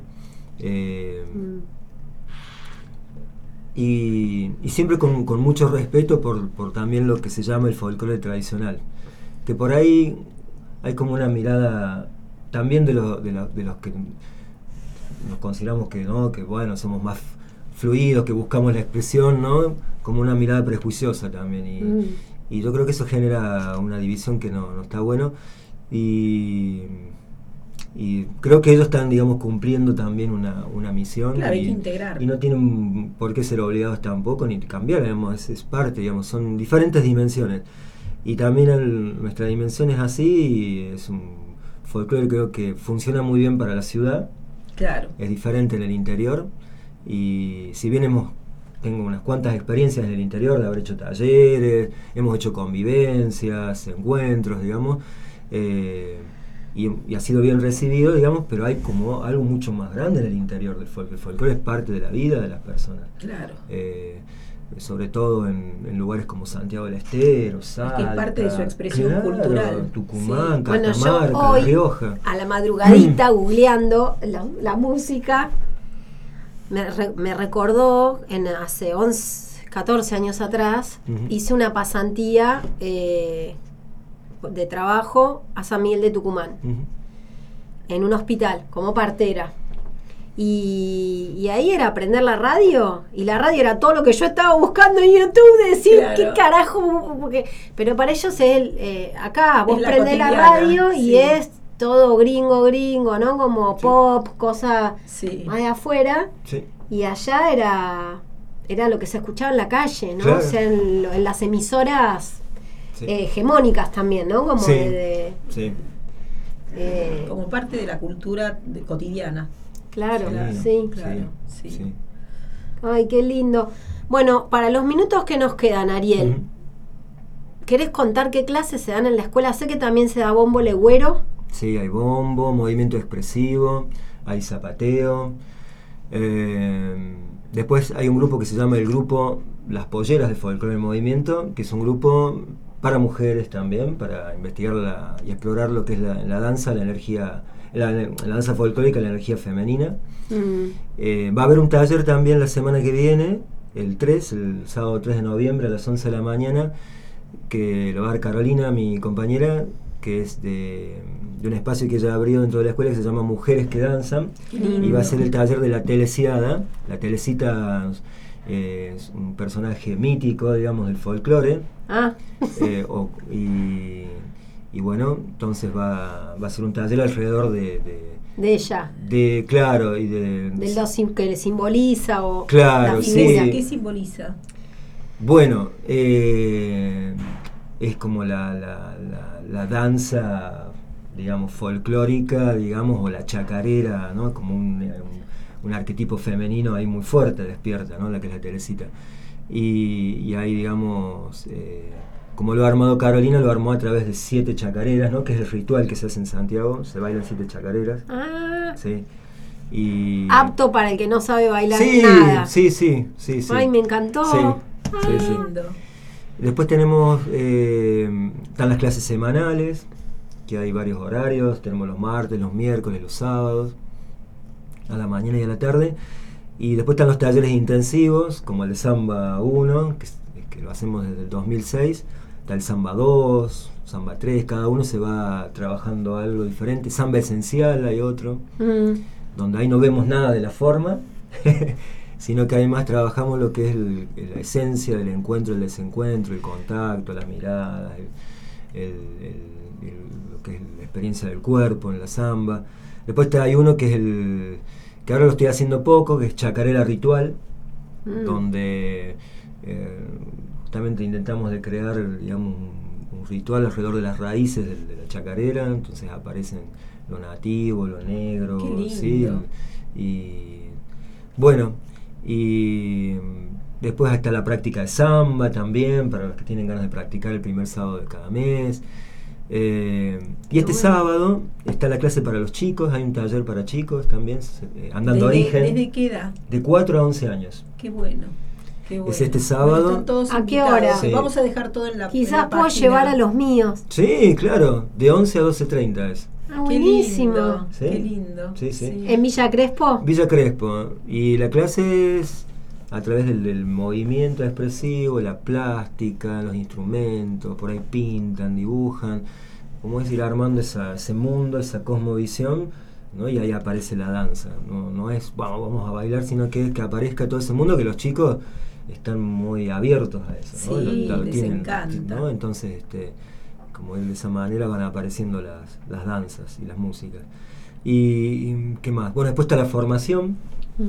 Y siempre con mucho respeto por también lo que se llama el folclore tradicional, que por ahí hay como una mirada también de los que nos consideramos que no, que bueno, somos más fluidos, que buscamos la expresión, ¿no? Como una mirada prejuiciosa también, y yo creo que eso genera una división que no está bueno, y creo que ellos están, digamos, cumpliendo también una misión. Claro, hay que integrar. Y no tienen por qué ser obligados tampoco, ni cambiar, digamos, es parte, digamos, son diferentes dimensiones. Y también nuestra dimensión es así, y es un folclore creo que funciona muy bien para la ciudad. Claro. Es diferente en el interior, y si bien tengo unas cuantas experiencias en el interior de haber hecho talleres, hemos hecho convivencias, encuentros, digamos, y ha sido bien recibido, digamos, pero hay como algo mucho más grande en el interior del folclore. El folclore es parte de la vida de las personas. Claro. Sobre todo en lugares como Santiago del Estero, Salta, que es parte de su expresión cultural. Tucumán, Sí. Bueno, Catamarca, yo hoy, La Rioja. a la madrugadita, googleando la música, me recordó, hace 14 años atrás, hice una pasantía de trabajo a San Miguel de Tucumán, en un hospital, como partera. Y ahí era aprender la radio, y la radio era todo lo que yo estaba buscando en YouTube, de decir, Claro. ¿qué carajo? Pero para ellos es acá vos Es la prendés la cotidiana, radio y sí. es todo gringo, ¿no? Como pop, cosa Sí. más de afuera, Sí. y allá era lo que se escuchaba en la calle, ¿no? Claro. O sea, en las emisoras Sí. hegemónicas también, ¿no? Como Sí. de Como parte de la cultura Claro, cotidiana. sí. Claro, sí. Ay, qué lindo. Bueno, para los minutos que nos quedan, Ariel, ¿querés contar qué clases se dan en la escuela? Sé que también se da bombo legüero. Sí, hay bombo, movimiento expresivo, hay zapateo. Después hay un grupo que se llama el grupo Las Polleras de Folclore en Movimiento, que es un grupo para mujeres también, para investigar y explorar lo que es la danza, la energía, la danza folclórica, la energía femenina. Va a haber un taller también la semana que viene, el sábado 3 de noviembre a las 11 de la mañana, que lo va a dar Carolina, mi compañera, que es de un espacio que ella abrió dentro de la escuela que se llama Mujeres que Danzan, y va a ser el taller de la Teleciada. La Telecita es un personaje mítico, digamos, del folclore. Y bueno, entonces va a ser un taller alrededor de ella. Claro, y De lo que le simboliza o Claro, la sí. figura. ¿Qué simboliza? Bueno, es como la danza, digamos, folclórica, digamos, o la chacarera, ¿no? Como un arquetipo femenino ahí muy fuerte, despierta, ¿no? La que es la Telecita. Y ahí, digamos, como lo ha armado Carolina, lo armó a través de 7 chacareras, ¿no? Que es el ritual que se hace en Santiago, se bailan 7 chacareras. Sí. Y Apto para el que no sabe bailar sí, nada. Sí. Ay, me encantó. Sí. Después tenemos, están las clases semanales, que hay varios horarios, tenemos los martes, los miércoles, los sábados, a la mañana y a la tarde. Y después están los talleres intensivos, como el de Samba 1, que lo hacemos desde el 2006, está el Samba 2, Samba 3, cada uno se va trabajando algo diferente. Samba esencial hay otro, donde ahí no vemos nada de la forma, sino que además trabajamos lo que es la esencia del encuentro, el desencuentro, el contacto, las miradas, lo que es la experiencia del cuerpo en la samba. Después hay uno que es que ahora lo estoy haciendo poco, que es Chacarera Ritual, donde justamente intentamos de crear, digamos, un ritual alrededor de las raíces de la chacarera. Entonces aparecen lo nativo, lo negro. Qué lindo. ¿sí? Y bueno, y después está la práctica de samba también, para los que tienen ganas de practicar el primer sábado de cada mes. Y este sábado está la clase para los chicos, hay un taller para chicos también, Andando Origen. ¿Desde qué edad? De 4 a 11 años. Qué bueno. Qué bueno. Es este sábado. Bueno, están todos ¿A qué invitados. hora? Sí. Vamos a dejar todo en la Quizás en la puedo página. llevar a los míos. Sí, claro, de 11 a 12:30 es. Ah, Qué buenísimo. lindo, ¿Sí? qué lindo. Sí. ¿En Villa Crespo? Villa Crespo. Y la clase es a través del movimiento expresivo, la plástica, los instrumentos, por ahí pintan, dibujan, como es ir armando ese mundo, esa cosmovisión, ¿no? Y ahí aparece la danza. No es vamos a bailar, sino que aparezca todo ese mundo, que los chicos están muy abiertos a eso, ¿no? Sí, les encanta. ¿no? Entonces, como de esa manera van apareciendo las danzas y las músicas. Y ¿qué más? Bueno, después está la formación,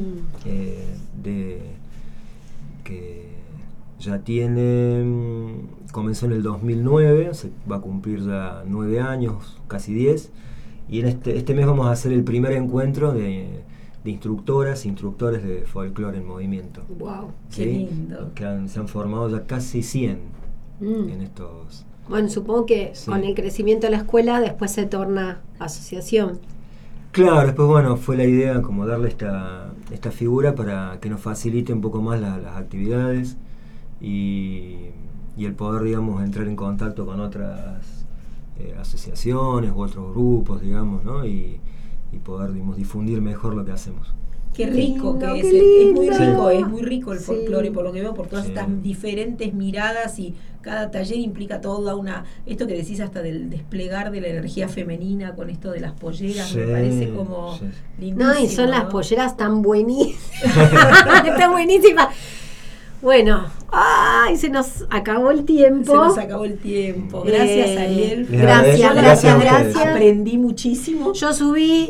que ya comenzó en el 2009, se va a cumplir ya 9 años, casi 10, y en este mes vamos a hacer el primer encuentro de instructoras e instructores de folclore en movimiento. Wow, qué lindo. Que se han formado ya casi 100 en estos... Bueno, supongo que con el crecimiento de la escuela después se torna asociación. Claro, después bueno, fue la idea como darle esta figura para que nos facilite un poco más las actividades y el poder, digamos, entrar en contacto con otras asociaciones u otros grupos, digamos, ¿no? Y poder, digamos, difundir mejor lo que hacemos. Qué rico que es. Qué Es muy lindo. rico, es muy rico el Sí. folclore, por lo que veo, por todas Sí. estas diferentes miradas, y cada taller implica toda esto que decís hasta del desplegar de la energía femenina con esto de las polleras, me Sí, parece como sí. lindísimo. No, y son las ¿no? polleras tan buenísimas. Están buenísimas. Bueno, ay, se nos acabó el tiempo. Se nos acabó el tiempo. Gracias, Ariel. Gracias, Gracias a ustedes. gracias. Aprendí muchísimo. Yo subí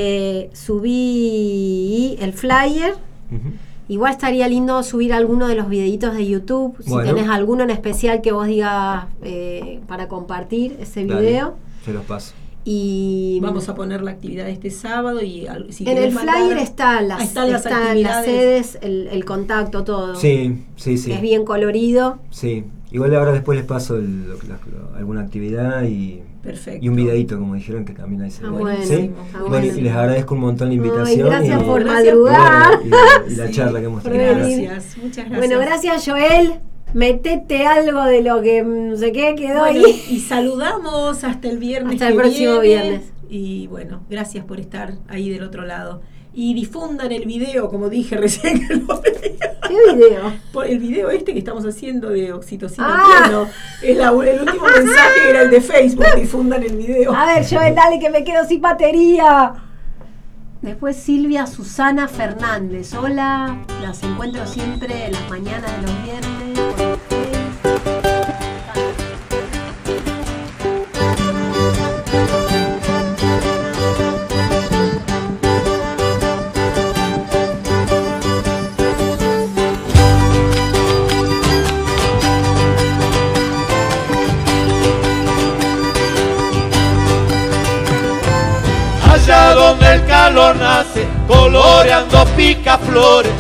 el flyer. Ujú. Igual estaría lindo subir alguno de los videitos de YouTube. Si Bueno. tenés alguno en especial que vos digas para compartir ese Dale, video. se los paso. Y Vamos a poner la actividad de este sábado y si en querés el mandar- flyer están las actividades. sedes, el contacto, todo. Sí. Es bien colorido. Sí, igual ahora después les paso alguna actividad y Perfecto. un videíto, como dijeron, que también hay. Ah, bueno, ¿Sí? ah, Bueno, bueno. y les agradezco un montón la Ay, invitación. gracias y, por Gracias madrugar. y la Sí, charla que hemos por tenido. venir. Gracias, muchas gracias. Bueno, gracias Joel. Metete algo de lo que no sé qué quedó Bueno, ahí. y saludamos hasta el viernes. Hasta el que próximo viene. viernes. Y bueno, gracias por estar ahí del otro lado. Y difundan el video, como dije recién que lo veía. ¿Qué video? Por el video que estamos haciendo de oxitocina Ah. pleno. El último mensaje era el de Facebook. Difundan el video. A ver, Joel, dale que me quedo sin batería. Después Silvia Susana Fernández. Hola, las encuentro siempre en las mañanas de los viernes. por el Facebook. Allá donde el calor nace, coloreando picaflores,